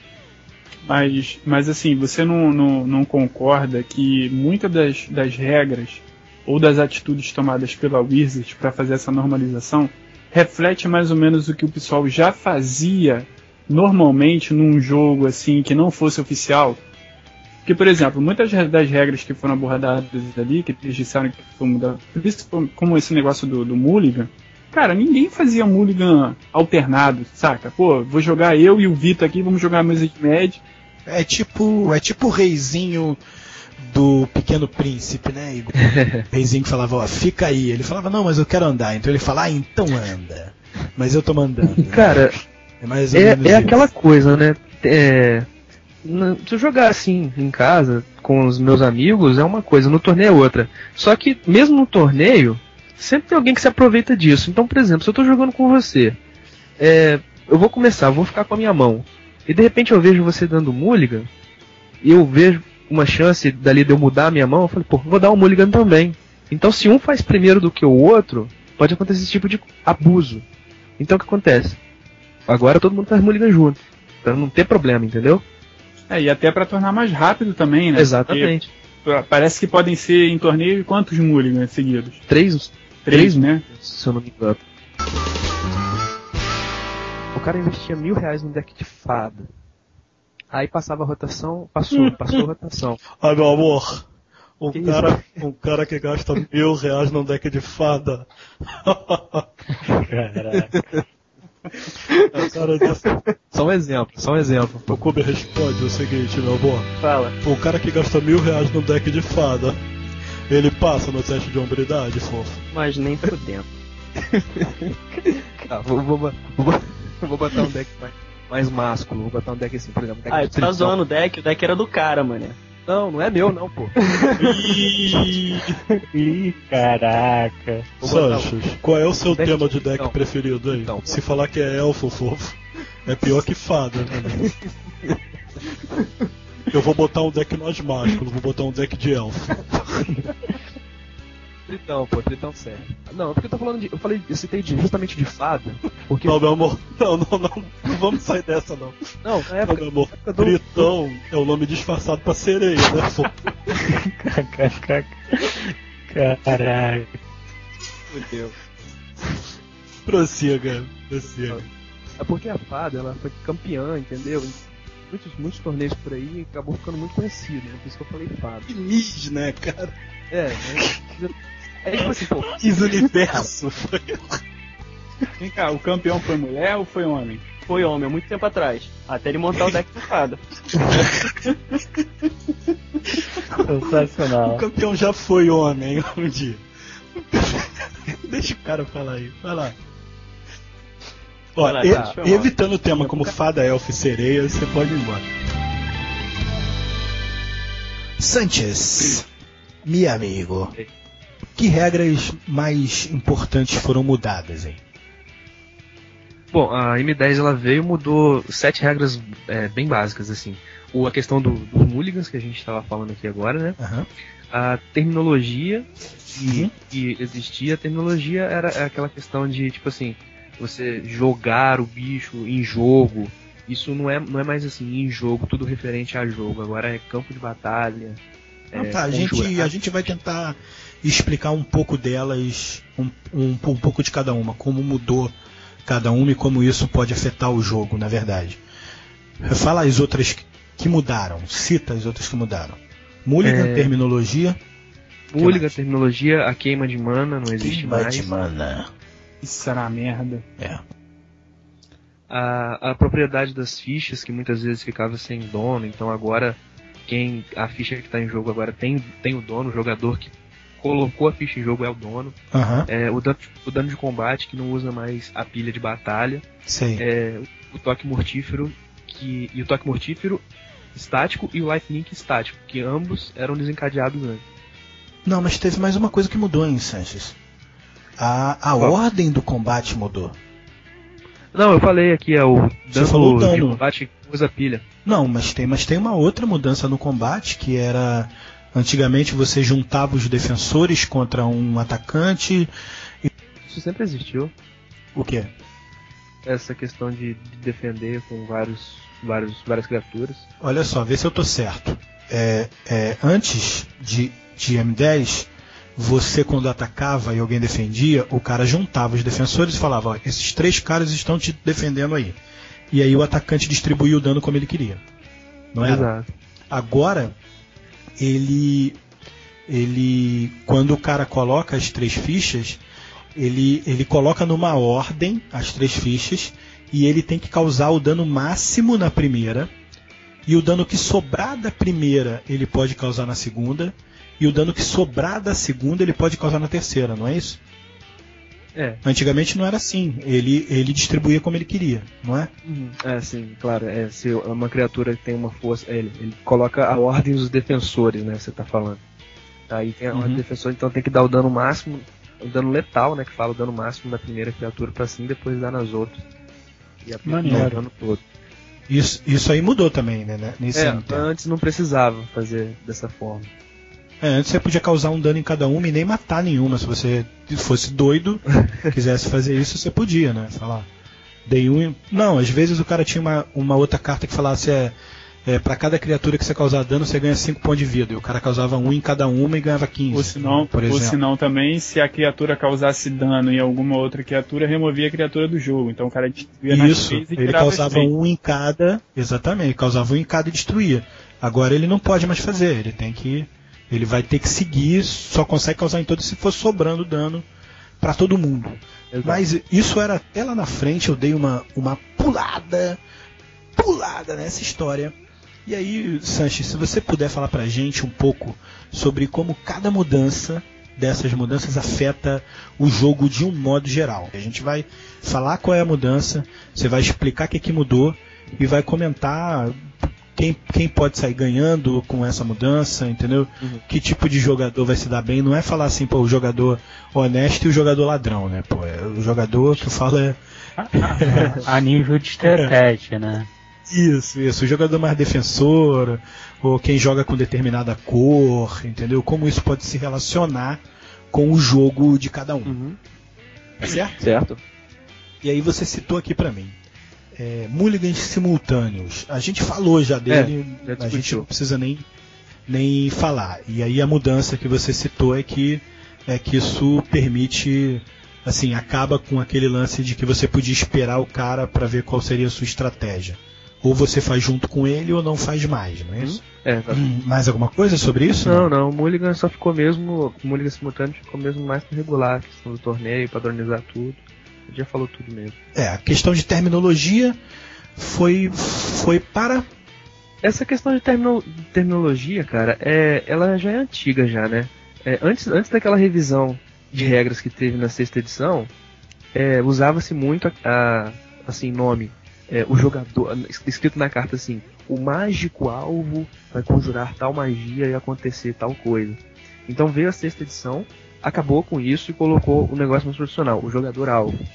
Mas, mas assim, você não, não, não concorda que muitas das, das regras ou das atitudes tomadas pela Wizard para fazer essa normalização reflete mais ou menos o que o pessoal já fazia normalmente num jogo assim que não fosse oficial? Porque, por exemplo, muitas das regras que foram abordadas ali, que eles disseram que foram mudadas, como esse negócio do, do mulligan, cara, ninguém fazia mulligan alternado, saca? Pô, vou jogar eu e o Vitor aqui, vamos jogar a mesa de Med. É tipo, é tipo o reizinho do Pequeno Príncipe, né? E o reizinho que falava, ó, fica aí. Ele falava, não, mas eu quero andar. Então ele fala, ah, então anda. Mas eu tô mandando. Cara, é, mais ou é, menos é isso. aquela coisa, né? É... Se eu jogar assim em casa com os meus amigos é uma coisa, no torneio é outra. Só que mesmo no torneio sempre tem alguém que se aproveita disso. Então, por exemplo, se eu tô jogando com você, é, eu vou começar, eu vou ficar com a minha mão e de repente eu vejo você dando mulligan e eu vejo uma chance dali de eu mudar a minha mão, eu falei, pô, vou dar um mulligan também. Então, se um faz primeiro do que o outro, pode acontecer esse tipo de abuso. Então, o que acontece? Agora todo mundo faz mulligan junto, pra não ter problema, entendeu? É, e até para tornar mais rápido também, né? Exatamente. Porque parece que podem ser em torneio quantos mulligans seguidos? Três, Três, três, né? Se eu não me engano. O cara investia mil reais no deck de fada. Aí passava a rotação, passou, passou a rotação. Ah, meu amor, um que cara, um cara que gasta mil reais num deck de fada. Caraca. O cara disse, Só um exemplo, só um exemplo. o Kobe responde o seguinte, meu amor. Fala. O cara que gasta mil reais num deck de fada, ele passa no teste de hombridade, fofo. Mas nem fudendo. Tá, vou, vou, vou, vou botar um deck mais, mais másculo. Vou botar um deck assim, por exemplo. Deck Ah, de tu tá tritão. zoando o deck? O deck era do cara, mano. Não, não é meu não, pô. Ih, caraca. Vou botar Sanches, qual é o seu deck tema de de deck tritão. preferido aí? Então. Se falar que é elfo, fofo, é pior que fada, né? Eu vou botar um deck mais másculo, vou botar um deck de elfo. Tritão, pô, tritão sério. Não, é porque eu tô falando de. Eu falei, eu citei de, justamente de fada. Porque. Não, meu amor, não, não, não, não vamos sair dessa não. Não, na Não, época. meu amor, época do- Tritão é o nome disfarçado pra sereia, né, fofo? Caraca. Fudeu. Prossiga, prossiga. É porque a fada, ela foi campeã, entendeu? Em muitos, muitos torneios por aí e acabou ficando muito conhecido, né? Por isso que eu falei fada. Miss, né, cara? É, né? É tipo assim, pô. Miss Universo. Vem cá, o campeão foi mulher ou foi homem? Foi homem, há muito tempo atrás. Até ele montar o deck de fada. O Sensacional. campeão já foi homem um dia. Deixa o cara falar aí, vai lá. Ó, Vai lá, e- tá. evitando o tema como fada, elfo e sereia, você pode ir embora. Sanchez, meu amigo, que regras mais importantes foram mudadas aí? Bom, a M dez ela veio e mudou sete regras é, bem básicas, assim. O, a questão do, dos mulligans, que a gente estava falando aqui agora, né? Uhum. A terminologia que, Uhum. que existia, a terminologia era aquela questão de, tipo assim, você jogar o bicho em jogo. Isso não é, não é mais assim, em jogo, tudo referente a jogo. Agora é campo de batalha. Então, é, tá, a gente, conjurar. a gente vai tentar explicar um pouco delas, um, um, um pouco de cada uma, como mudou cada uma e como isso pode afetar o jogo, na verdade. Fala as outras que- que mudaram, cita as outras que mudaram. Mulligan, É. terminologia. Mulligan, mais? terminologia, a queima de mana não existe Queima mais. de mana. Isso era uma merda. É. A, a propriedade das fichas, que muitas vezes ficava sem dono, então agora quem a ficha que está em jogo agora tem, tem o dono, o jogador que colocou a ficha em jogo é o dono. Aham, É, o, dano, o dano de combate, que não usa mais a pilha de batalha. sei. É, o toque mortífero, que, e o toque mortífero estático e o lifelink estático, que ambos eram desencadeados antes. Não, mas teve mais uma coisa que mudou, hein, Sanches? A, a Qual? ordem do combate mudou. Não, eu falei aqui, é o dano, falou o de dano. combate que usa pilha. Não, mas tem, mas tem uma outra mudança no combate, que era... Antigamente você juntava os defensores contra um atacante. Isso sempre existiu. O quê? Essa questão de, de defender com vários, vários, várias criaturas. Olha só, vê se eu tô certo. É, é, antes de, de M dez, você quando atacava e alguém defendia, o cara juntava os defensores e falava, ó, esses três caras estão te defendendo aí. E aí o atacante distribuía o dano como ele queria. Não era? Exato. Agora, ele, ele, quando o cara coloca as três fichas, ele, ele coloca numa ordem as três fichas e ele tem que causar o dano máximo na primeira, e o dano que sobrar da primeira ele pode causar na segunda, e o dano que sobrar da segunda ele pode causar na terceira, não é isso? É. Antigamente não era assim, ele, ele distribuía como ele queria, não é? Uhum. É, sim, claro. É, se uma criatura tem uma força, ele, ele coloca a ordem dos defensores, né? Você tá falando. Aí tem a ordem Uhum. dos defensores, então tem que dar o dano máximo, o dano letal, né? Que fala o dano máximo da primeira criatura pra cima, depois dar nas outras. E aplicar Maneiro. o dano todo. Isso, isso aí mudou também, né? Nesse É, ano. antes não precisava fazer dessa forma. É, antes você podia causar um dano em cada uma e nem matar nenhuma. Se você fosse doido, quisesse fazer isso, você podia, né? Falar, dei um. Não, às vezes o cara tinha uma, uma outra carta que falasse é, é para cada criatura que você causar dano, você ganha cinco pontos de vida. E o cara causava um em cada uma e ganhava quinze. Ou senão, por ou exemplo. senão também, se a criatura causasse dano em alguma outra criatura, removia a criatura do jogo. Então o cara destruía nas Isso, três e ele tirava as causava três. um em cada. Exatamente, ele causava um em cada e destruía. Agora ele não pode mais fazer, ele tem que. Ele vai ter que seguir, só consegue causar em todos se for sobrando dano para todo mundo. Exato. Mas isso era até lá na frente, eu dei uma, uma pulada, pulada nessa história. E aí, Sanches, se você puder falar pra gente um pouco sobre como cada mudança dessas mudanças afeta o jogo de um modo geral. A gente vai falar qual é a mudança, você vai explicar o que, que mudou e vai comentar quem, quem pode sair ganhando com essa mudança, entendeu? Uhum. Que tipo de jogador vai se dar bem. Não é falar assim, pô, o jogador honesto e o jogador ladrão, né? Pô, é, o jogador que eu falo é... A nível de estratégia, né? Isso, isso. O jogador mais defensor, ou quem joga com determinada cor, entendeu? Como isso pode se relacionar com o jogo de cada um. Uhum. Certo? Certo. E aí você citou aqui pra mim. É, mulligans simultâneos. A gente falou já dele, já a gente discutiu. não precisa nem, nem falar. E aí a mudança que você citou é que, é que isso permite, assim, acaba com aquele lance de que você podia esperar o cara pra ver qual seria a sua estratégia. Ou você faz junto com ele ou não faz mais, não é isso? É, exato. Hum, mais alguma coisa sobre isso? Não, não, o Mulligan só ficou mesmo, o Mulligan simultâneo ficou mesmo mais para regular a questão do torneio, padronizar tudo. Já falou tudo mesmo. É, a questão de terminologia foi, foi para... Essa questão de termino, terminologia, cara, é, ela já é antiga já, né? É, antes, antes daquela revisão de regras que teve na sexta edição, é, usava-se muito a, a, assim, nome, é, o jogador, escrito na carta assim, o mágico alvo vai conjurar tal magia e acontecer tal coisa. Então veio a sexta edição, acabou com isso e colocou o negócio mais profissional, o jogador alvo.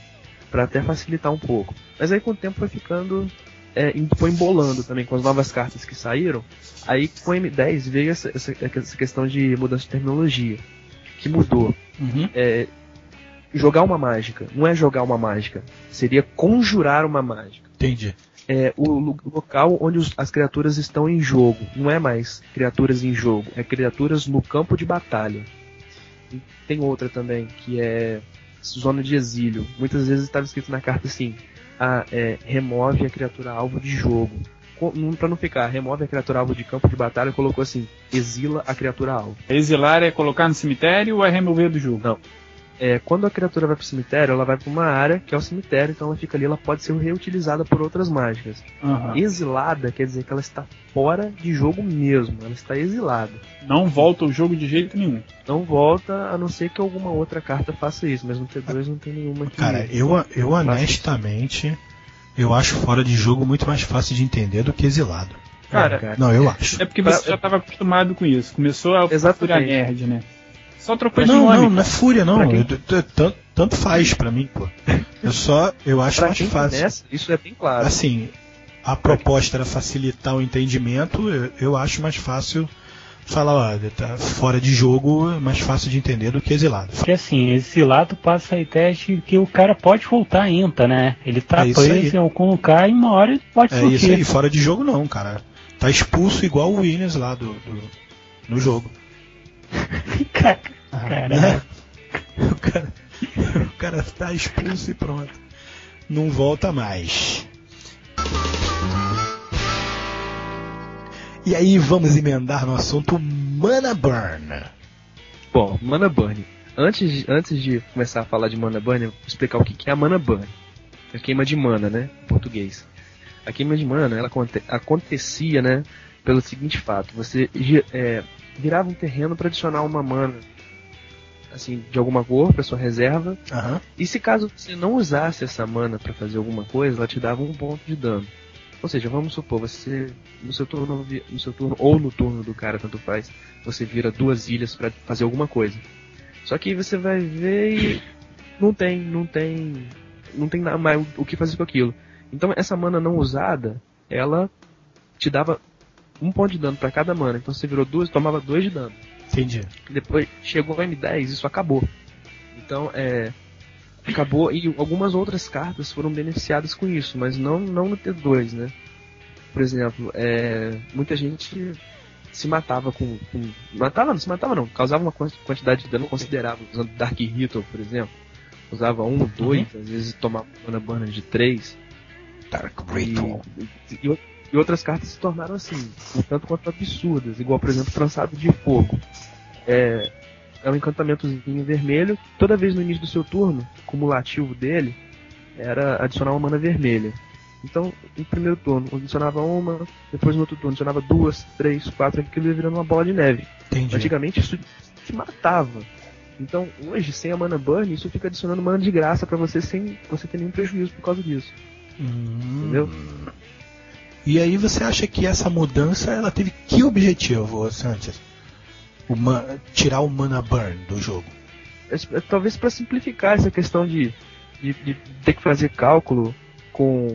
Pra até facilitar um pouco. Mas aí com o tempo foi ficando... É, foi embolando também com as novas cartas que saíram. Aí com o M dez veio essa, essa, essa questão de mudança de terminologia. Que mudou. Uhum. É, jogar uma mágica. Não é jogar uma mágica. Seria conjurar uma mágica. Entendi. É o local onde os, as criaturas estão em jogo. Não é mais criaturas em jogo. É criaturas no campo de batalha. E tem outra também, que é zona de exílio. Muitas vezes estava escrito na carta assim: ah, é, remove a criatura alvo de jogo. Para não ficar, remove a criatura alvo de campo de batalha, colocou assim: exila a criatura alvo. Exilar é colocar no cemitério ou é remover do jogo? Não. É, quando a criatura vai pro cemitério, ela vai para uma área que é o cemitério, então ela fica ali, ela pode ser reutilizada por outras mágicas. Uhum. Exilada quer dizer que ela está fora de jogo mesmo, ela está exilada. Não volta ao jogo de jeito nenhum. Não volta, a não ser que alguma outra carta faça isso, mas no T dois não tem nenhuma que... Cara, eu, eu honestamente, eu acho fora de jogo muito mais fácil de entender do que exilado. Cara, é, cara. Não, eu acho. É porque você já estava acostumado com isso. Começou a fúria nerd, né? Só trocou de não, nome. Não, não é fúria, não. Quem... Eu, eu, tanto, tanto faz pra mim, pô. Eu só, eu acho pra mais quem fácil. Começa, isso é bem claro. Assim, a proposta era facilitar o entendimento, eu, eu acho mais fácil falar, ó, tá fora de jogo, é mais fácil de entender do que exilado. Porque assim, exilado passa aí teste que o cara pode voltar ainda, né? Ele tá é preso em algum lugar e uma hora ele pode É surgir. isso aí, fora de jogo não, cara. Tá expulso igual o Williams lá do, do no jogo. Caralho. O cara, o cara tá expulso e pronto. Não volta mais. E aí vamos emendar no assunto Mana Burn. Bom, Mana Burn. Antes, antes de começar a falar de Mana Burn, eu vou explicar o que é a Mana Burn. É a queima de mana, né? Em português. A queima de mana, ela aconte- acontecia, né? Pelo seguinte fato. Você é, virava um terreno para adicionar uma mana, assim, de alguma cor para sua reserva. Uhum. E se caso você não usasse essa mana para fazer alguma coisa, ela te dava um ponto de dano. Ou seja, vamos supor, você no seu turno, no seu turno ou no turno do cara, tanto faz, você vira duas ilhas para fazer alguma coisa. Só que você vai ver e não tem, não tem, não tem nada mais o que fazer com aquilo. Então essa mana não usada, ela te dava um ponto de dano para cada mana. Então você virou duas, tomava dois de dano. Entendi. Depois chegou o M dez, isso acabou. Então é acabou e algumas outras cartas foram beneficiadas com isso, mas não não no T dois, né? Por exemplo, é, muita gente se matava com, com matava não se matava não, causava uma quantidade de dano considerável usando Dark Ritual, por exemplo. Usava um, dois, uhum. Às vezes tomava mana burn de três. Dark Ritual. E, e, e outras cartas se tornaram assim, um tanto quanto absurdas, igual por exemplo Trançado de Fogo. É, é um encantamentozinho vermelho. Toda vez no início do seu turno, o cumulativo dele era adicionar uma mana vermelha. Então, no primeiro turno, adicionava uma, depois no outro turno adicionava duas, três, quatro, aquilo ia virando uma bola de neve. Entendi. Antigamente isso te matava. Então, hoje, sem a mana burn, isso fica adicionando mana de graça pra você sem você ter nenhum prejuízo por causa disso. Hum. Entendeu? E aí você acha que essa mudança, ela teve que objetivo, Sanchez? O man... Tirar o mana burn do jogo? É, talvez para simplificar essa questão de, de, de ter que fazer cálculo com...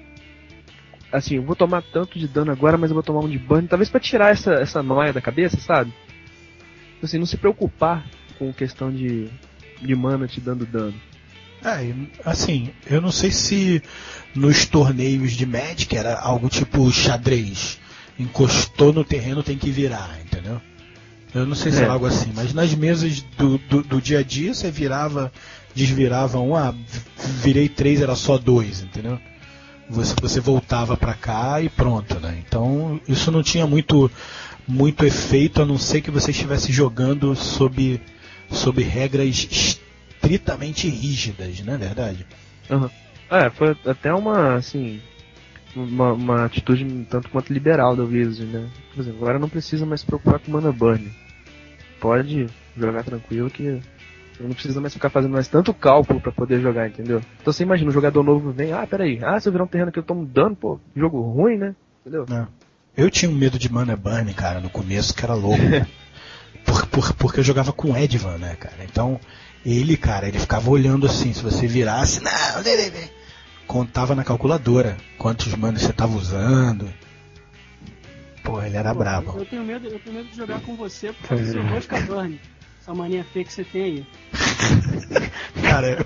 Assim, eu vou tomar tanto de dano agora, mas eu vou tomar um de burn. Talvez para tirar essa, essa noia da cabeça, sabe? Assim, não se preocupar com questão de, de mana te dando dano. É, assim, eu não sei se nos torneios de Magic era algo tipo xadrez. Encostou no terreno, tem que virar, entendeu? Eu não sei se é, é algo assim, mas nas mesas do, do, do dia a dia você virava, desvirava um, ah, virei três, era só dois, entendeu? Você, você voltava pra cá e pronto, né? Então isso não tinha muito, muito efeito, a não ser que você estivesse jogando sob, sob regras estritamente rígidas, não é verdade? Uhum. É, foi até uma, assim, uma, uma atitude um tanto quanto liberal da Wizard, né? Por exemplo, agora não precisa mais se preocupar com mana burn. Pode jogar tranquilo que não precisa mais ficar fazendo mais tanto cálculo pra poder jogar, entendeu? Então você imagina, um jogador novo vem, ah, peraí, ah, se eu virar um terreno que eu tomo dano, pô, jogo ruim, né? Entendeu? Não. Eu tinha um medo de mana burn, cara, no começo, que era louco. por, por, porque eu jogava com o Edvan, né, cara? Então, ele, cara, ele ficava olhando assim, se você virasse, não, dele, dele. Contava na calculadora quantos manos você tava usando. Porra, ele era Pô, brabo. Eu tenho medo, eu tenho medo de jogar com você por causa do seu Rosca Burn. Essa mania feia que você tem aí. Cara,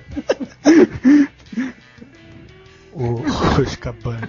o Rosca Burn.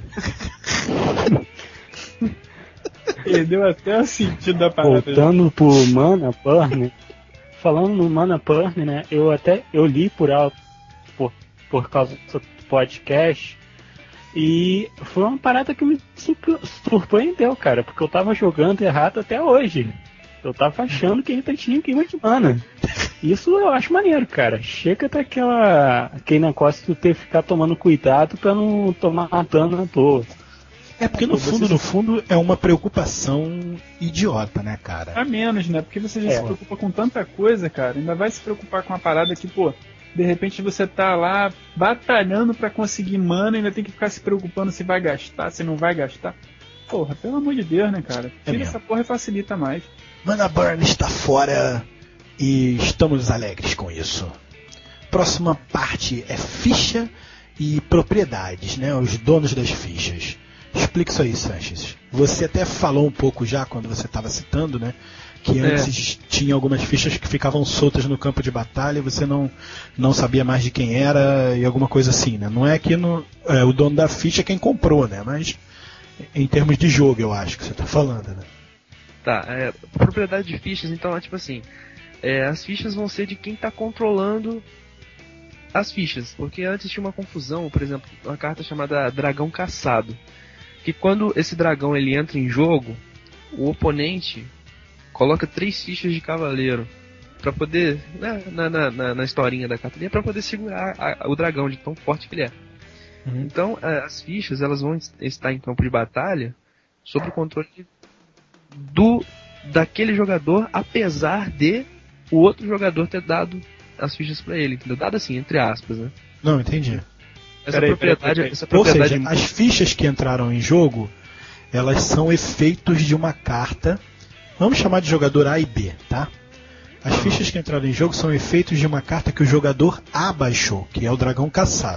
Perdeu até o sentido da parada. Voltando pro Mana Burn, falando no Mana Burn, né? Eu até eu li por alto por, por causa do podcast e foi uma parada que me surpreendeu, cara, porque eu tava jogando errado até hoje. Eu tava achando que ainda tinha queima de mana. Isso eu acho maneiro, cara. Chega daquela aquele negócio de ter que ficar tomando cuidado pra não tomar dano à toa. É porque no fundo, no fundo, é uma preocupação idiota, né, cara? A menos, né? Porque você já É. se preocupa com tanta coisa, cara. Ainda vai se preocupar com uma parada que, pô, de repente você tá lá batalhando pra conseguir mana e ainda tem que ficar se preocupando se vai gastar, se não vai gastar. Porra, pelo amor de Deus, né, cara? É Tira mesmo. essa porra e facilita mais. Mana Burn está fora e estamos alegres com isso. Próxima parte é ficha e propriedades, né? Os donos das fichas. Explica isso aí, Sanches. Você até falou um pouco já quando você estava citando, né? Que antes é. tinha algumas fichas que ficavam soltas no campo de batalha e você não, não sabia mais de quem era e alguma coisa assim, né? Não é que no, é, o dono da ficha é quem comprou, né? Mas em termos de jogo, eu acho que você está falando, né? Tá, é, propriedade de fichas, então é tipo assim, é, as fichas vão ser de quem está controlando as fichas, porque antes tinha uma confusão, por exemplo, uma carta chamada Dragão Caçado, que quando esse dragão ele entra em jogo, o oponente coloca três fichas de cavaleiro para poder, né, na, na, na, na historinha da carta, para poder segurar a, a, o dragão de tão forte que ele é. Uhum. Então as fichas elas vão estar em campo de batalha sob o controle do daquele jogador, apesar de o outro jogador ter dado as fichas para ele, entendeu? Dado assim, entre aspas, né? Não, entendi. Essa Peraí, propriedade, peraí, peraí. essa Ou propriedade seja, as fichas que entraram em jogo, elas são efeitos de uma carta. Vamos chamar de jogador A e B, tá? As fichas que entraram em jogo são efeitos de uma carta que o jogador A baixou, que é o Dragão Caçado.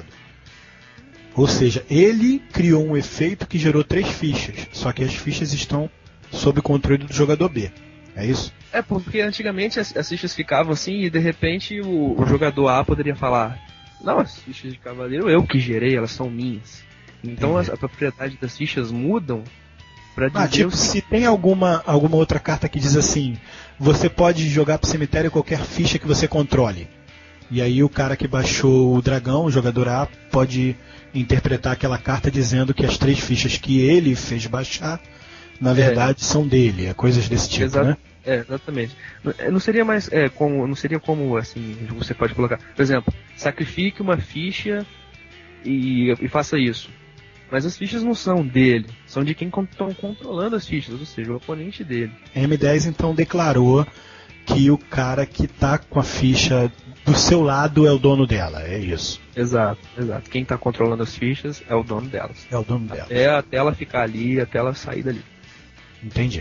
Ou seja, ele criou um efeito que gerou três fichas, só que as fichas estão sob controle do jogador B. É isso? É, porque antigamente as, as fichas ficavam assim e de repente o, o jogador A poderia falar: não, as fichas de cavaleiro eu que gerei, elas são minhas. Então a, a propriedade das fichas mudam pra dizer... Ah, tipo, o... se tem alguma, alguma outra carta que diz assim, você pode jogar pro cemitério qualquer ficha que você controle. E aí o cara que baixou o dragão, o jogador A, pode interpretar aquela carta dizendo que as três fichas que ele fez baixar, na verdade, é. são dele. É coisas desse tipo, Exato. né? É, exatamente. Não seria mais é, como, não seria como assim, você pode colocar, por exemplo, sacrifique uma ficha e, e faça isso. Mas as fichas não são dele, são de quem estão controlando as fichas, ou seja, o oponente dele. A M dez então declarou que o cara que está com a ficha do seu lado é o dono dela, é isso. Exato, exato. Quem está controlando as fichas é o dono delas. É o dono dela. É até ela ficar ali, até ela sair dali. Entendi.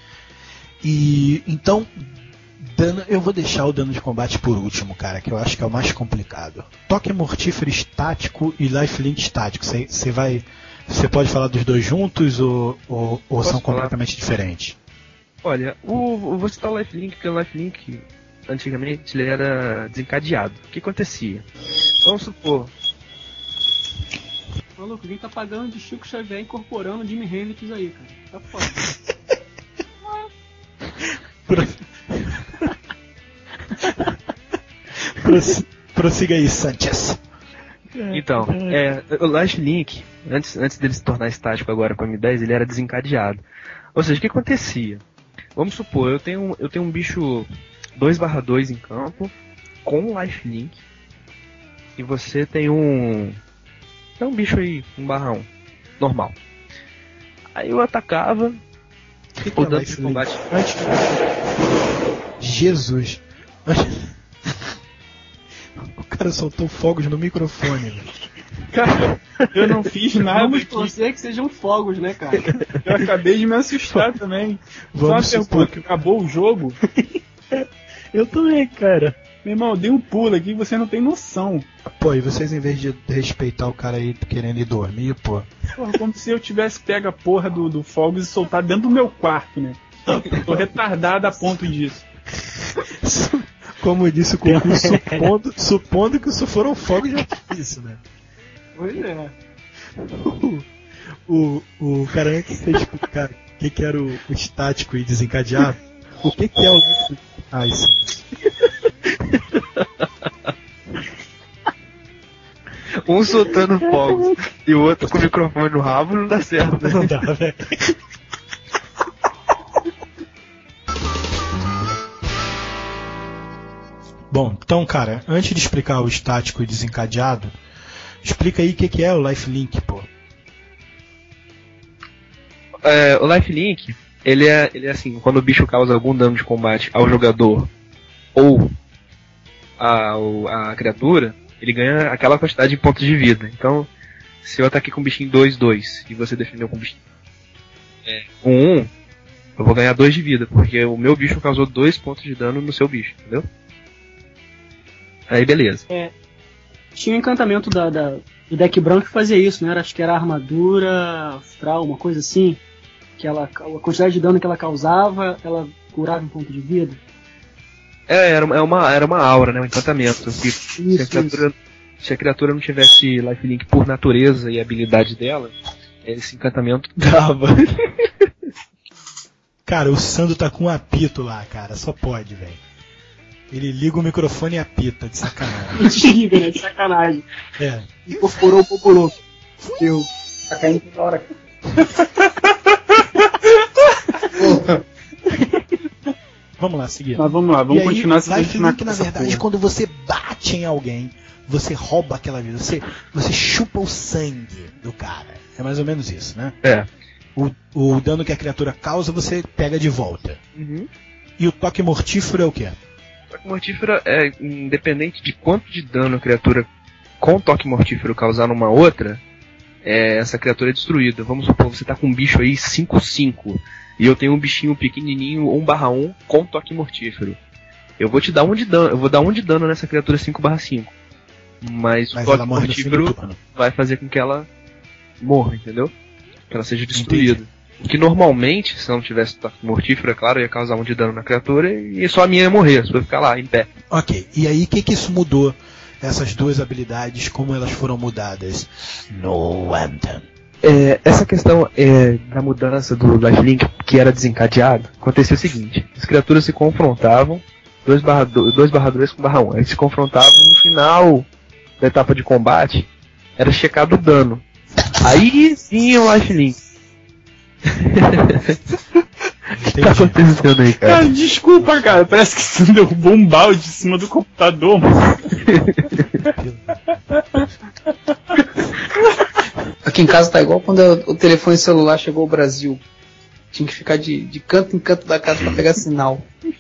E então, dano, eu vou deixar o dano de combate por último, cara, que eu acho que é o mais complicado. Toque mortífero estático e lifelink estático. Você vai, você pode falar dos dois juntos ou, ou, ou são falar? completamente diferentes? Olha, o, vou citar o lifelink, porque o lifelink antigamente ele era desencadeado. O que acontecia? Vamos supor. Maluco, alguém tá pagando de Chico Xavier incorporando Jimi Hendrix aí, cara. Tá foda. Prossi- Prossiga aí, Sanchez. Então, é, o lifelink, antes, antes dele se tornar estático agora com a M dez, ele era desencadeado. Ou seja, o que acontecia? Vamos supor, eu tenho, eu tenho um bicho dois barra dois em campo, com lifelink, e você tem um... É um bicho aí, um barra um, normal. Aí eu atacava, Que que o é dano de lifelink? combate... Antes... Jesus. O cara soltou fogos no microfone, velho. Cara, eu não fiz nada Vamos aqui. torcer que sejam fogos, né, cara? Eu acabei de me assustar também. Vamos Só uma supor pergunta, acabou o jogo? Eu também, cara. Meu irmão, eu dei um pulo aqui e você não tem noção. Pô, e vocês em vez de respeitar o cara aí querendo ir dormir, pô. Porra, como se eu tivesse pego a porra do, do fogos e soltado dentro do meu quarto, né? Eu tô retardado a ponto disso. Como disse o Goku, supondo, supondo que isso foram fogos de artifício, né? Pois é. O, o, o cara, antes de você explicar o que, que era o, o estático e desencadeado, o que, que é o... Ai, sim. Um soltando fogos e o outro com o microfone no rabo não dá certo, né? Não dá, velho. Bom, então, cara, antes de explicar o estático e desencadeado, explica aí o que, que é o lifelink, pô. É, o lifelink, ele é, ele é assim, quando o bicho causa algum dano de combate ao jogador ou a, a criatura, ele ganha aquela quantidade de pontos de vida. Então, se eu ataquei com o bichinho dois dois e você defendeu com o bichinho é, um um, eu vou ganhar dois de vida, porque o meu bicho causou dois pontos de dano no seu bicho, entendeu? Aí beleza. É, tinha um encantamento da, da, do deck branco que fazia isso, né? Acho que era armadura astral, uma coisa assim. Que ela, a quantidade de dano que ela causava, ela curava um ponto de vida. É, era uma, era uma, era uma aura, né? Um encantamento. Que Isso, se, a criatura, se a criatura não tivesse lifelink por natureza e habilidade dela, esse encantamento dava. Cara, o Sandro tá com um apito lá, cara. Só pode, velho. Ele liga o microfone e apita, de sacanagem. Antiga, né? De sacanagem. É. Incorporou o Popolô. Deu. Tá caindo toda hora. Vamos lá, seguir. Mas vamos lá, vamos e aí, continuar essa lifelink, na essa verdade, porra. quando você bate em alguém, você rouba aquela vida, você, você chupa o sangue do cara. É mais ou menos isso, né? É. O, o dano que a criatura causa, você pega de volta. Uhum. E o toque mortífero é o quê? Toque mortífero é independente de quanto de dano a criatura com toque mortífero causar numa outra, é, essa criatura é destruída. Vamos supor, você tá com um bicho aí cinco cinco e eu tenho um bichinho pequenininho um barra um com toque mortífero. Eu vou te dar um de dano, eu vou dar um de dano nessa criatura cinco barra cinco. Mas, Mas o toque ela morre no fim do mortífero turno. vai fazer com que ela morra, entendeu? Que ela seja destruída. O que normalmente, se não tivesse toque mortífero, é claro, ia causar um de dano na criatura e só a minha ia morrer, só ia ficar lá, em pé. Ok, e aí o que, que isso mudou? Essas duas habilidades, como elas foram mudadas no Anthem? É, essa questão é, da mudança do lifelink, que era desencadeado, acontecia o seguinte: as criaturas se confrontavam, dois barra dois com barra um, eles se confrontavam no final da etapa de combate, era checado o dano. Aí sim o lifelink. O que tá acontecendo aí, cara? Cara, desculpa, cara. Parece que você derrubou um balde em cima do computador, mano. Aqui em casa tá igual quando o telefone celular chegou ao Brasil. Tinha que ficar de, de canto em canto da casa pra pegar sinal.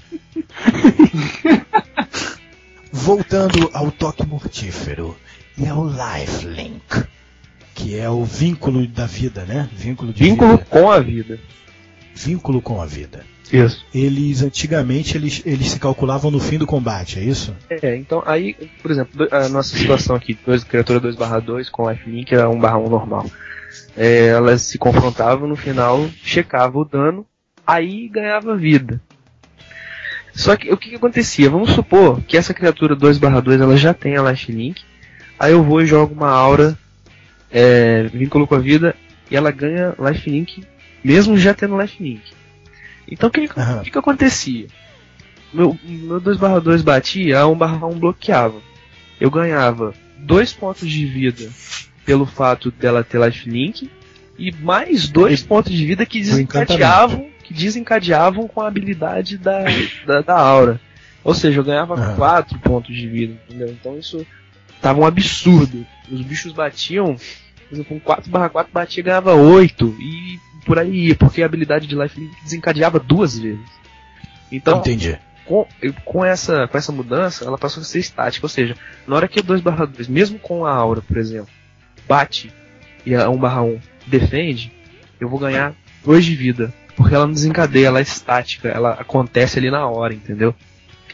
Voltando ao toque mortífero e ao lifelink, que é o vínculo da vida, né? Vínculo de Vínculo vida. com a vida. Vínculo com a vida. Isso. Eles, antigamente, eles, eles se calculavam no fim do combate, é isso? É, então aí, por exemplo, a nossa situação aqui, dois, criatura dois barra dois com lifelink era um barra um normal. É, elas se confrontavam, no final checava o dano, aí ganhava vida. Só que o que, que acontecia? Vamos supor que essa criatura dois barra dois ela já tem a lifelink, aí eu vou e jogo uma aura, é, vínculo com a vida, e ela ganha lifelink mesmo já tendo lifelink. Então o que, Uhum. que, que acontecia? Meu, meu dois barra dois batia, a um barra um bloqueava. Eu ganhava dois pontos de vida pelo fato dela ter lifelink e mais dois E pontos de vida que do desencadeavam, que desencadeavam com a habilidade da, da, da aura. Ou seja, eu ganhava Uhum. quatro pontos de vida, entendeu? Então isso tava um absurdo. Os bichos batiam, por exemplo, um quatro barra quatro batia e ganhava oito e por aí ia, porque a habilidade de lifelink desencadeava duas vezes. Então, Entendi. com, com, essa, com essa mudança, ela passou a ser estática, ou seja, na hora que o dois barra dois, mesmo com a aura, por exemplo, bate e a um barra um defende, eu vou ganhar dois de vida, porque ela não desencadeia, ela é estática, ela acontece ali na hora, entendeu?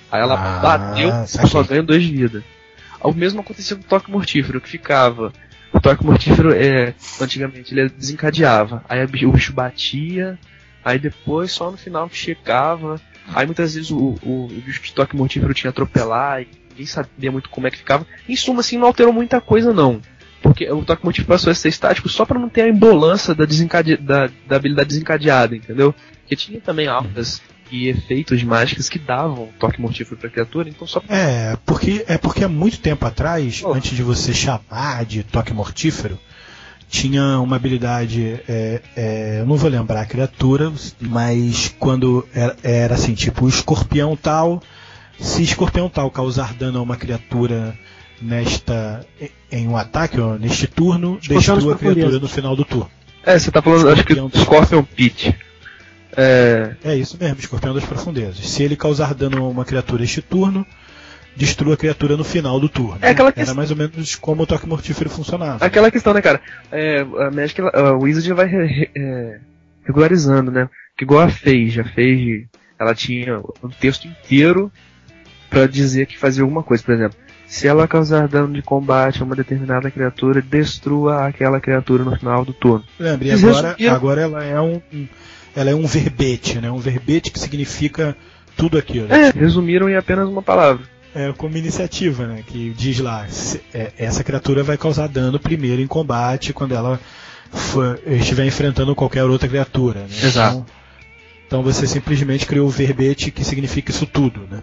Aí ela Ah, bateu, saquei. só ganha dois de vida. O mesmo acontecia com o toque mortífero, que ficava. O toque mortífero, é, antigamente, ele desencadeava. Aí o bicho batia, aí depois, só no final que checava. Aí muitas vezes o, o, o bicho de toque mortífero tinha atropelar, e ninguém sabia muito como é que ficava. Em suma, assim, não alterou muita coisa, não. Porque o toque mortífero passou a ser estático só pra não ter a embolança da, desencade... da, da habilidade desencadeada, entendeu? Porque tinha também auras e efeitos de mágicas que davam toque mortífero pra criatura, então só... É, porque é porque há muito tempo atrás, Oh. antes de você chamar de toque mortífero, tinha uma habilidade, é, é, eu não vou lembrar a criatura, mas quando era, era assim, tipo, o escorpião tal, se escorpião tal causar dano a uma criatura nesta em um ataque, ó, neste turno, Escorpião destrua a das criatura profundezas. no final do turno. É, você tá falando, acho que Escorpião. Scorpion Pit. É... É isso mesmo, escorpião das profundezas. Se ele causar dano a uma criatura este turno, destrua a criatura no final do turno. É aquela que- Era mais ou menos como o toque mortífero funcionava. Aquela questão, né, cara? É, a Magic, ela- a Wizard vai re- re- é, regularizando, né? Que igual a Phage. A Phage, ela tinha um texto inteiro pra dizer que fazia alguma coisa. Por exemplo, se ela causar dano de combate a uma determinada criatura, destrua aquela criatura no final do turno. Lembra, e Eles agora, resumiram- agora ela é um, um- ela é um verbete, né? Um verbete que significa tudo aquilo. É, resumiram em apenas uma palavra. É como iniciativa, né? Que diz lá, se- é, essa criatura vai causar dano primeiro em combate quando ela for- estiver enfrentando qualquer outra criatura, né? Exato. Então, então você simplesmente criou o verbete que significa isso tudo, né?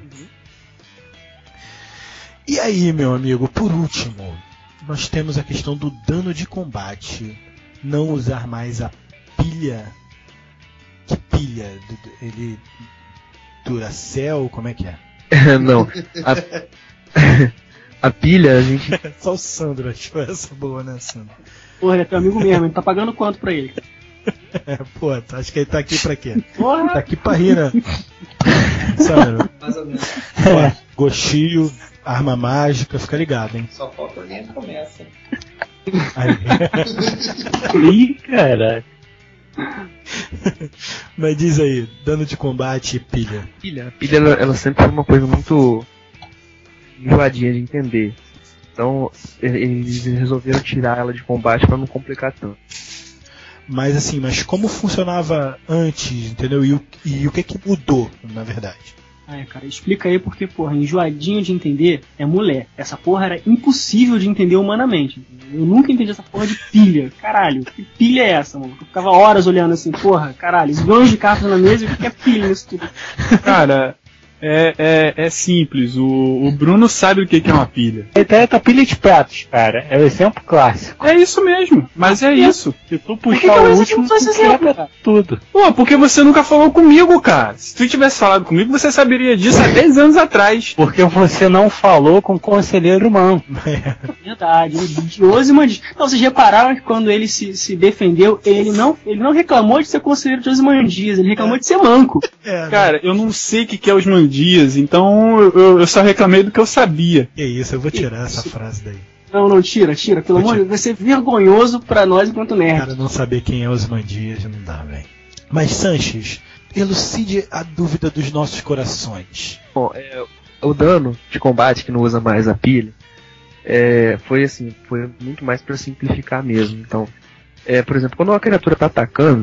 E aí, meu amigo, por último, nós temos a questão do dano de combate. Não usar mais a pilha. Que pilha? Du- du- Ele. Duracell? Como é que é? Não. A, a pilha, a gente. Só o Sandro achou essa boa, né, Sandro? Porra, ele é teu amigo mesmo, ele tá pagando quanto pra ele? É, pô, acho que ele tá aqui pra quê? Porra! Tá aqui pra rir, né? Sandro, Mais ou menos. ó, gostinho, arma mágica, fica ligado, hein? Só falta alguém que começa. Aí. Ih, cara. Mas diz aí, dano de combate e pilha. Pilha, a pilha ela, ela sempre foi uma coisa muito enjoadinha de entender. Então e- eles resolveram tirar ela de combate pra não complicar tanto. Mas assim, mas como funcionava antes, entendeu? E o, e o que que mudou, na verdade? Ah, é, cara, explica aí porque, porra, enjoadinho de entender é mulher. Essa porra era impossível de entender humanamente. Eu nunca entendi essa porra de pilha. Caralho, que pilha é essa, mano? Eu ficava horas olhando assim, porra, caralho, milhões de cartas na mesa e o que é pilha nisso tudo? Cara, é, é, é simples. O, o Bruno sabe o que que é uma pilha. Então é a pilha de pratos, cara. É o exemplo clássico. É isso mesmo, mas é isso. Se tu que que puxar eu o uso último, esse tu exemplo, quebra tudo. Pô, porque você nunca falou comigo, cara. Se tu tivesse falado comigo, você saberia disso há dez anos atrás. Porque você não falou com o conselheiro humano. Verdade, o de Ozymandias. Não, vocês repararam que quando ele se, se defendeu, ele não, ele não reclamou de ser conselheiro de Ozymandias, ele reclamou de ser manco. É, né? Cara, eu não sei o que que é os mandias, então eu, eu só reclamei do que eu sabia. Que isso, eu vou tirar essa frase daí. Não, não, tira, tira, pelo amor de Deus, vai ser vergonhoso pra nós enquanto O nerd. cara não saber quem é Ozymandias não dá, velho. Mas Sanches, elucide a dúvida dos nossos corações. Bom, é, o dano de combate que não usa mais a pilha é, foi assim, foi muito mais pra simplificar mesmo. Então, é, por exemplo, quando uma criatura tá atacando,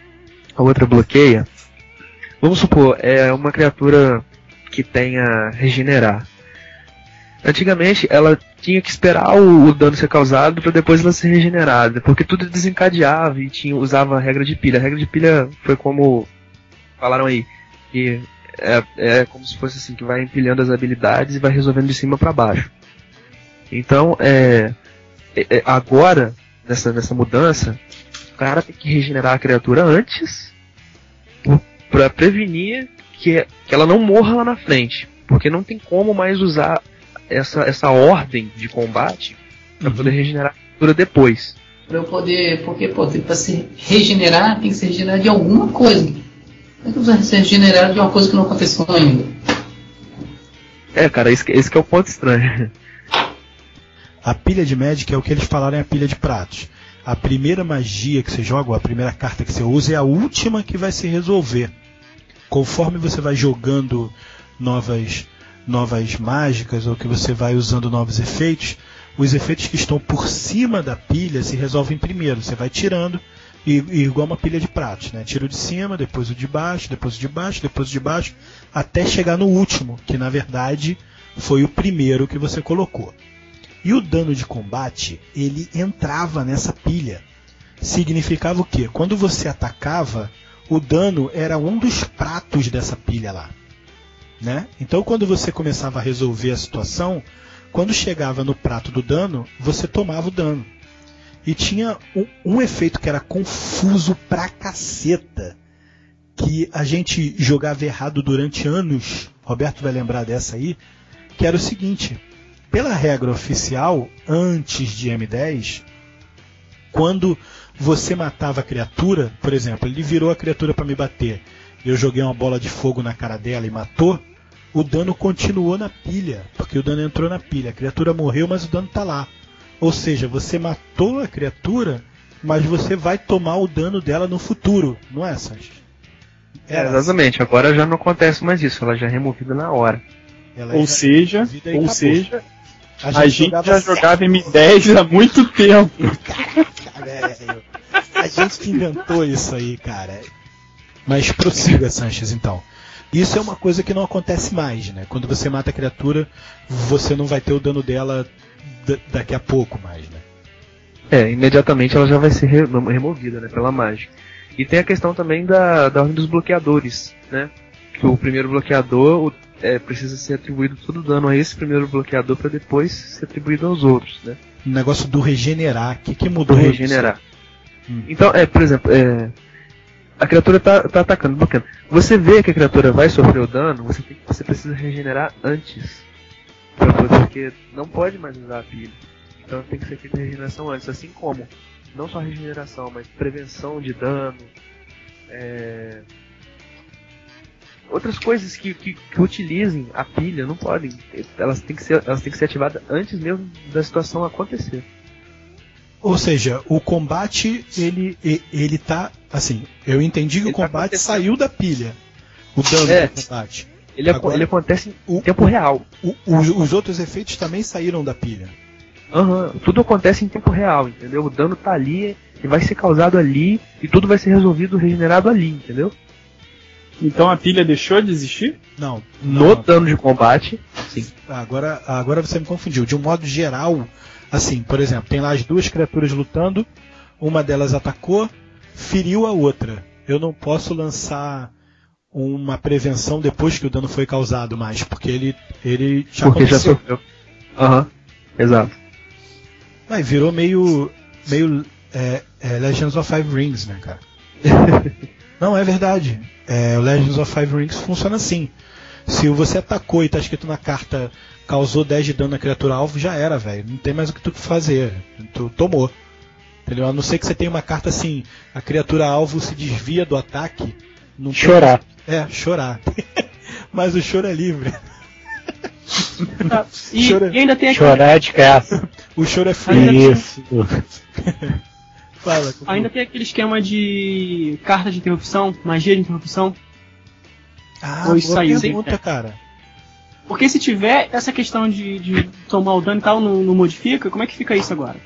a outra bloqueia. Vamos supor, é uma criatura que tenha regenerar. Antigamente ela tinha que esperar o, o dano ser causado para depois ela ser regenerada, porque tudo desencadeava e tinha, usava a regra de pilha. A regra de pilha foi como falaram aí, que é, é como se fosse assim, que vai empilhando as habilidades e vai resolvendo de cima para baixo. Então, é, é, agora, nessa, nessa mudança, o cara tem que regenerar a criatura antes para prevenir que, que ela não morra lá na frente, porque não tem como mais usar essa, essa ordem de combate para Uhum. poder regenerar a criatura depois. Pra eu poder. Porque, pô, tem pra se regenerar, tem que se regenerar de alguma coisa. Como é que você se regenerar de uma coisa que não aconteceu ainda? É, cara, esse, que- esse que é o ponto estranho. A pilha de Magic é o que eles falaram, é a pilha de pratos. A primeira magia que você joga, ou a primeira carta que você usa, é a última que vai se resolver. Conforme você vai jogando novas, novas mágicas ou que você vai usando novos efeitos, os efeitos que estão por cima da pilha se resolvem primeiro. Você vai tirando, e, e igual uma pilha de pratos, né? Tira o de cima, depois o de baixo, depois o de baixo, depois o de baixo, até chegar no último, que na verdade foi o primeiro que você colocou. E o dano de combate, ele entrava nessa pilha. Significava o quê? Quando você atacava, o dano era um dos pratos dessa pilha lá, né? Então quando você começava a resolver a situação, quando chegava no prato do dano, você tomava o dano. E tinha um, um efeito que era confuso pra caceta, que a gente jogava errado durante anos. Roberto vai lembrar dessa aí, que era o seguinte: pela regra oficial, antes de M dez, quando você matava a criatura, por exemplo, ele virou a criatura para me bater, eu joguei uma bola de fogo na cara dela e matou, o dano continuou na pilha, porque o dano entrou na pilha. A criatura morreu, mas o dano está lá. Ou seja, você matou a criatura, mas você vai tomar o dano dela no futuro, não é, Sanches? É, exatamente, agora já não acontece mais isso, ela já é removida na hora. Ela ou é seja, removida e ou acabou. seja, a a gente, gente jogava já certo. jogava M dez há muito tempo. Caraca, velho. A gente que inventou isso aí, cara. Mas prossiga, Sanches, então. Isso é uma coisa que não acontece mais, né? Quando você mata a criatura, você não vai ter o dano dela d- daqui a pouco mais, né? É, imediatamente ela já vai ser re- removida, né, pela mágica. E tem a questão também da, da ordem dos bloqueadores, né? Que o primeiro bloqueador o, é, precisa ser atribuído todo o dano a esse primeiro bloqueador para depois ser atribuído aos outros, né? O negócio do regenerar, o que, que mudou? Do regenerar. Hum. Então, é, por exemplo, é, a criatura tá, tá atacando, bloqueando. Você vê que a criatura vai sofrer o dano, você, tem, você precisa regenerar antes. Pra poder, porque não pode mais usar a pilha. Então tem que ser feita a regeneração antes, assim como não só a regeneração, mas prevenção de dano, é... outras coisas que, que, que utilizem a pilha não podem, elas têm que ser, elas têm que ser ativadas antes mesmo da situação acontecer. Ou seja, o combate, ele, ele tá, assim, eu entendi que Ele o combate tá saiu da pilha, o dano É. do combate. Ele, Agora, ele acontece em o- tempo real. O- os, os outros efeitos também saíram da pilha. Aham, tudo acontece em tempo real, entendeu? O dano tá ali, e vai ser causado ali, e tudo vai ser resolvido, regenerado ali, entendeu? Então a pilha deixou de existir? Não, No não. dano de combate, sim. Agora, agora você me confundiu. De um modo geral, assim, por exemplo, tem lá as duas criaturas lutando, uma delas atacou, feriu a outra. Eu não posso lançar uma prevenção depois que o dano foi causado mais, porque ele, ele já Porque já aconteceu. sofreu. Aham, exato. Aí virou meio, meio é, é Legends of Five Rings, né, cara? Não, é verdade. É, o Legends of Five Rings funciona assim. Se você atacou e tá escrito na carta causou dez de dano na criatura alvo, já era, velho. Não tem mais o que tu fazer. Tu tomou. Entendeu? A não ser que você tenha uma carta assim, a criatura alvo se desvia do ataque. Não tem- Chorar. É, chorar. Mas o choro é livre. Tá. E, Chora- e ainda tem aquele, Chorar de graça. O choro é free. Isso. Fala. ainda tem aquele esquema de carta de interrupção, magia de interrupção. Ah, Ou isso boa saiu, pergunta, sim. cara. Porque se tiver essa questão de, de tomar o dano e tal, não, não modifica, como é que fica isso agora?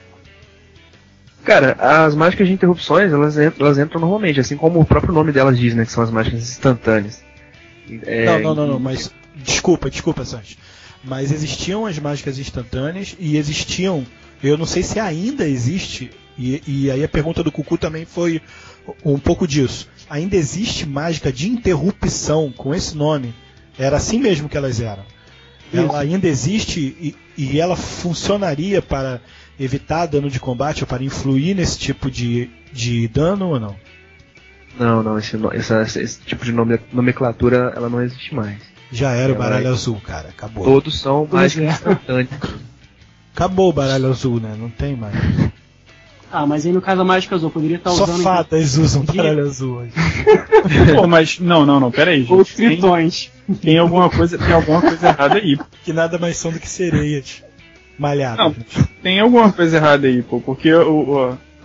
Cara, as mágicas de interrupções, elas entram, elas entram normalmente, assim como o próprio nome delas diz, né, que são as mágicas instantâneas. É, Não, não, não, não, e- mas desculpa, desculpa, Sanches. Mas existiam as mágicas instantâneas e existiam, eu não sei se ainda existe, e, e aí a pergunta do Cucu também foi um pouco disso. Ainda existe mágica de interrupção com esse nome? Era assim mesmo que elas eram. Ela ainda existe e, e ela funcionaria para evitar dano de combate ou para influir nesse tipo de, de dano ou não? Não, não, esse, no- essa- esse tipo de nome- nomenclatura, ela não existe mais. Já era o Ela baralho é- azul, cara. Acabou. Todos são Pois mágicas é. instantâneas. Acabou o baralho azul, né? Não tem mais. Ah, mas aí no caso a mágica azul, poderia estar Só usando... fadas usam baralho azul hoje. Pô, mas não, não, não, pera aí, Ou gente. Tem, tritões. tem alguma coisa, tem alguma coisa errada aí. Que nada mais são do que sereias malhadas. Não, tem alguma coisa errada aí, pô, porque o, o-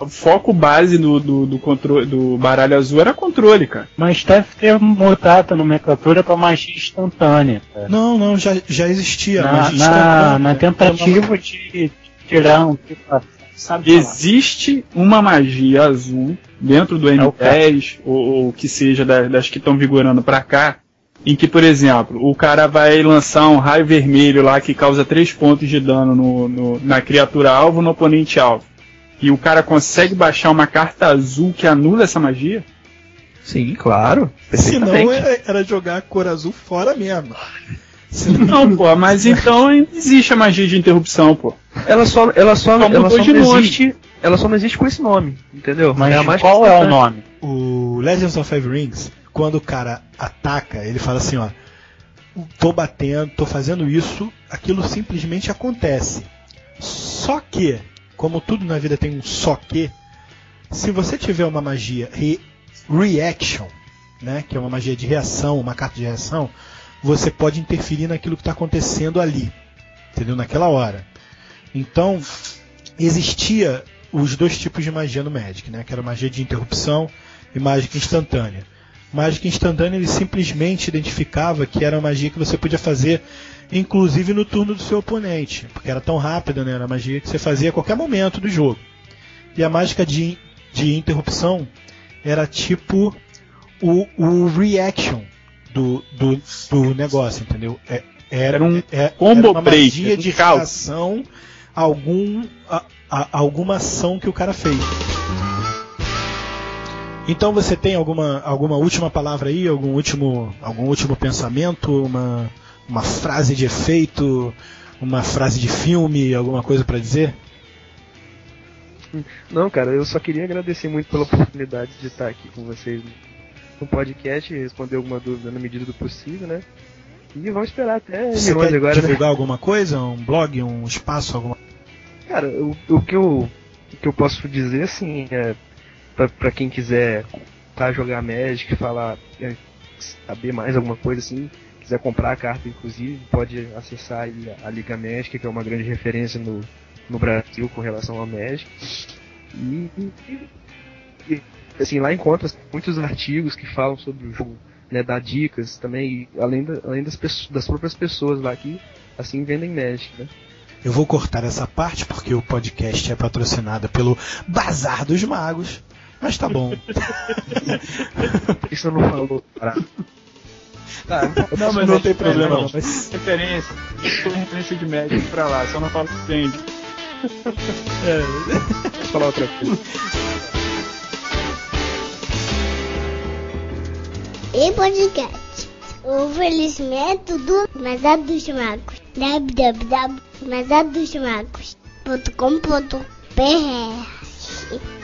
o foco base do, do, do, controle, do baralho azul era controle, cara. Mas deve ter mudado a nomenclatura pra magia instantânea. Cara. Não, não, já, já existia. Na, magia na, instantânea. na tentativa de tirar um tipo, sabe? Existe uma magia azul dentro do M dez, é ou o que seja das, das que estão vigorando pra cá, em que, por exemplo, o cara vai lançar um raio vermelho lá que causa três pontos de dano no, no, na criatura alvo no oponente alvo. E o cara consegue baixar uma carta azul que anula essa magia? Sim, claro. Se não, era jogar a cor azul fora mesmo. Não, pô, mas então existe a magia de interrupção, pô. Ela só, ela só, Só ela mudou só de não nome. existe. Ela só não existe com esse nome, entendeu? Mas é a mais qual é o importante. nome? O Legends of Five Rings, quando o cara ataca, ele fala assim, ó, tô batendo, tô fazendo isso, aquilo simplesmente acontece. Só que, como tudo na vida tem um só que, se você tiver uma magia re reaction, né, que é uma magia de reação, uma carta de reação, você pode interferir naquilo que está acontecendo ali, entendeu? Naquela hora. Então, existia os dois tipos de magia no Magic, né, que era magia de interrupção e mágica instantânea. Mágica instantânea ele simplesmente identificava que era uma magia que você podia fazer inclusive no turno do seu oponente, porque era tão rápida, né, era uma magia que você fazia a qualquer momento do jogo. E a mágica de, de interrupção era tipo o, o reaction do, do, do negócio, entendeu? É, era, Era um é, combo era uma break, magia um de caos. reação a algum, a, a, alguma ação que o cara fez. Então você tem alguma, alguma última palavra aí, algum último, algum último pensamento, uma, uma frase de efeito, uma frase de filme, alguma coisa pra dizer? Não, cara, eu só queria agradecer muito pela oportunidade de estar aqui com vocês no podcast e responder alguma dúvida na medida do possível, né? E vamos esperar até Você M onze quer agora, divulgar né? alguma coisa, um blog, um espaço, alguma? Cara, o, o, que eu, o que eu posso dizer, assim, é pra, pra quem quiser tá, jogar Magic, falar, é, saber mais alguma coisa assim, quiser comprar a carta, inclusive, pode acessar aí a, a Liga Magic, que é uma grande referência no, no Brasil com relação ao Magic. E, e, e assim, lá encontra muitos artigos que falam sobre o jogo, né, dá dicas também, além, da, além das, pessoas, das próprias pessoas lá que assim vendem Magic, né? Eu vou cortar essa parte porque o podcast é patrocinado pelo Bazar dos Magos, mas tá bom. Isso eu não falou, cara. Tá, não, mas Não é tem problema não. não, mas... Referência, tem referência de médico pra lá, só não falo que tem. É. Vou falar outra coisa. E podcast. O oferecimento do Bazar dos Magos. w w w ponto bazar dos magos ponto com ponto b r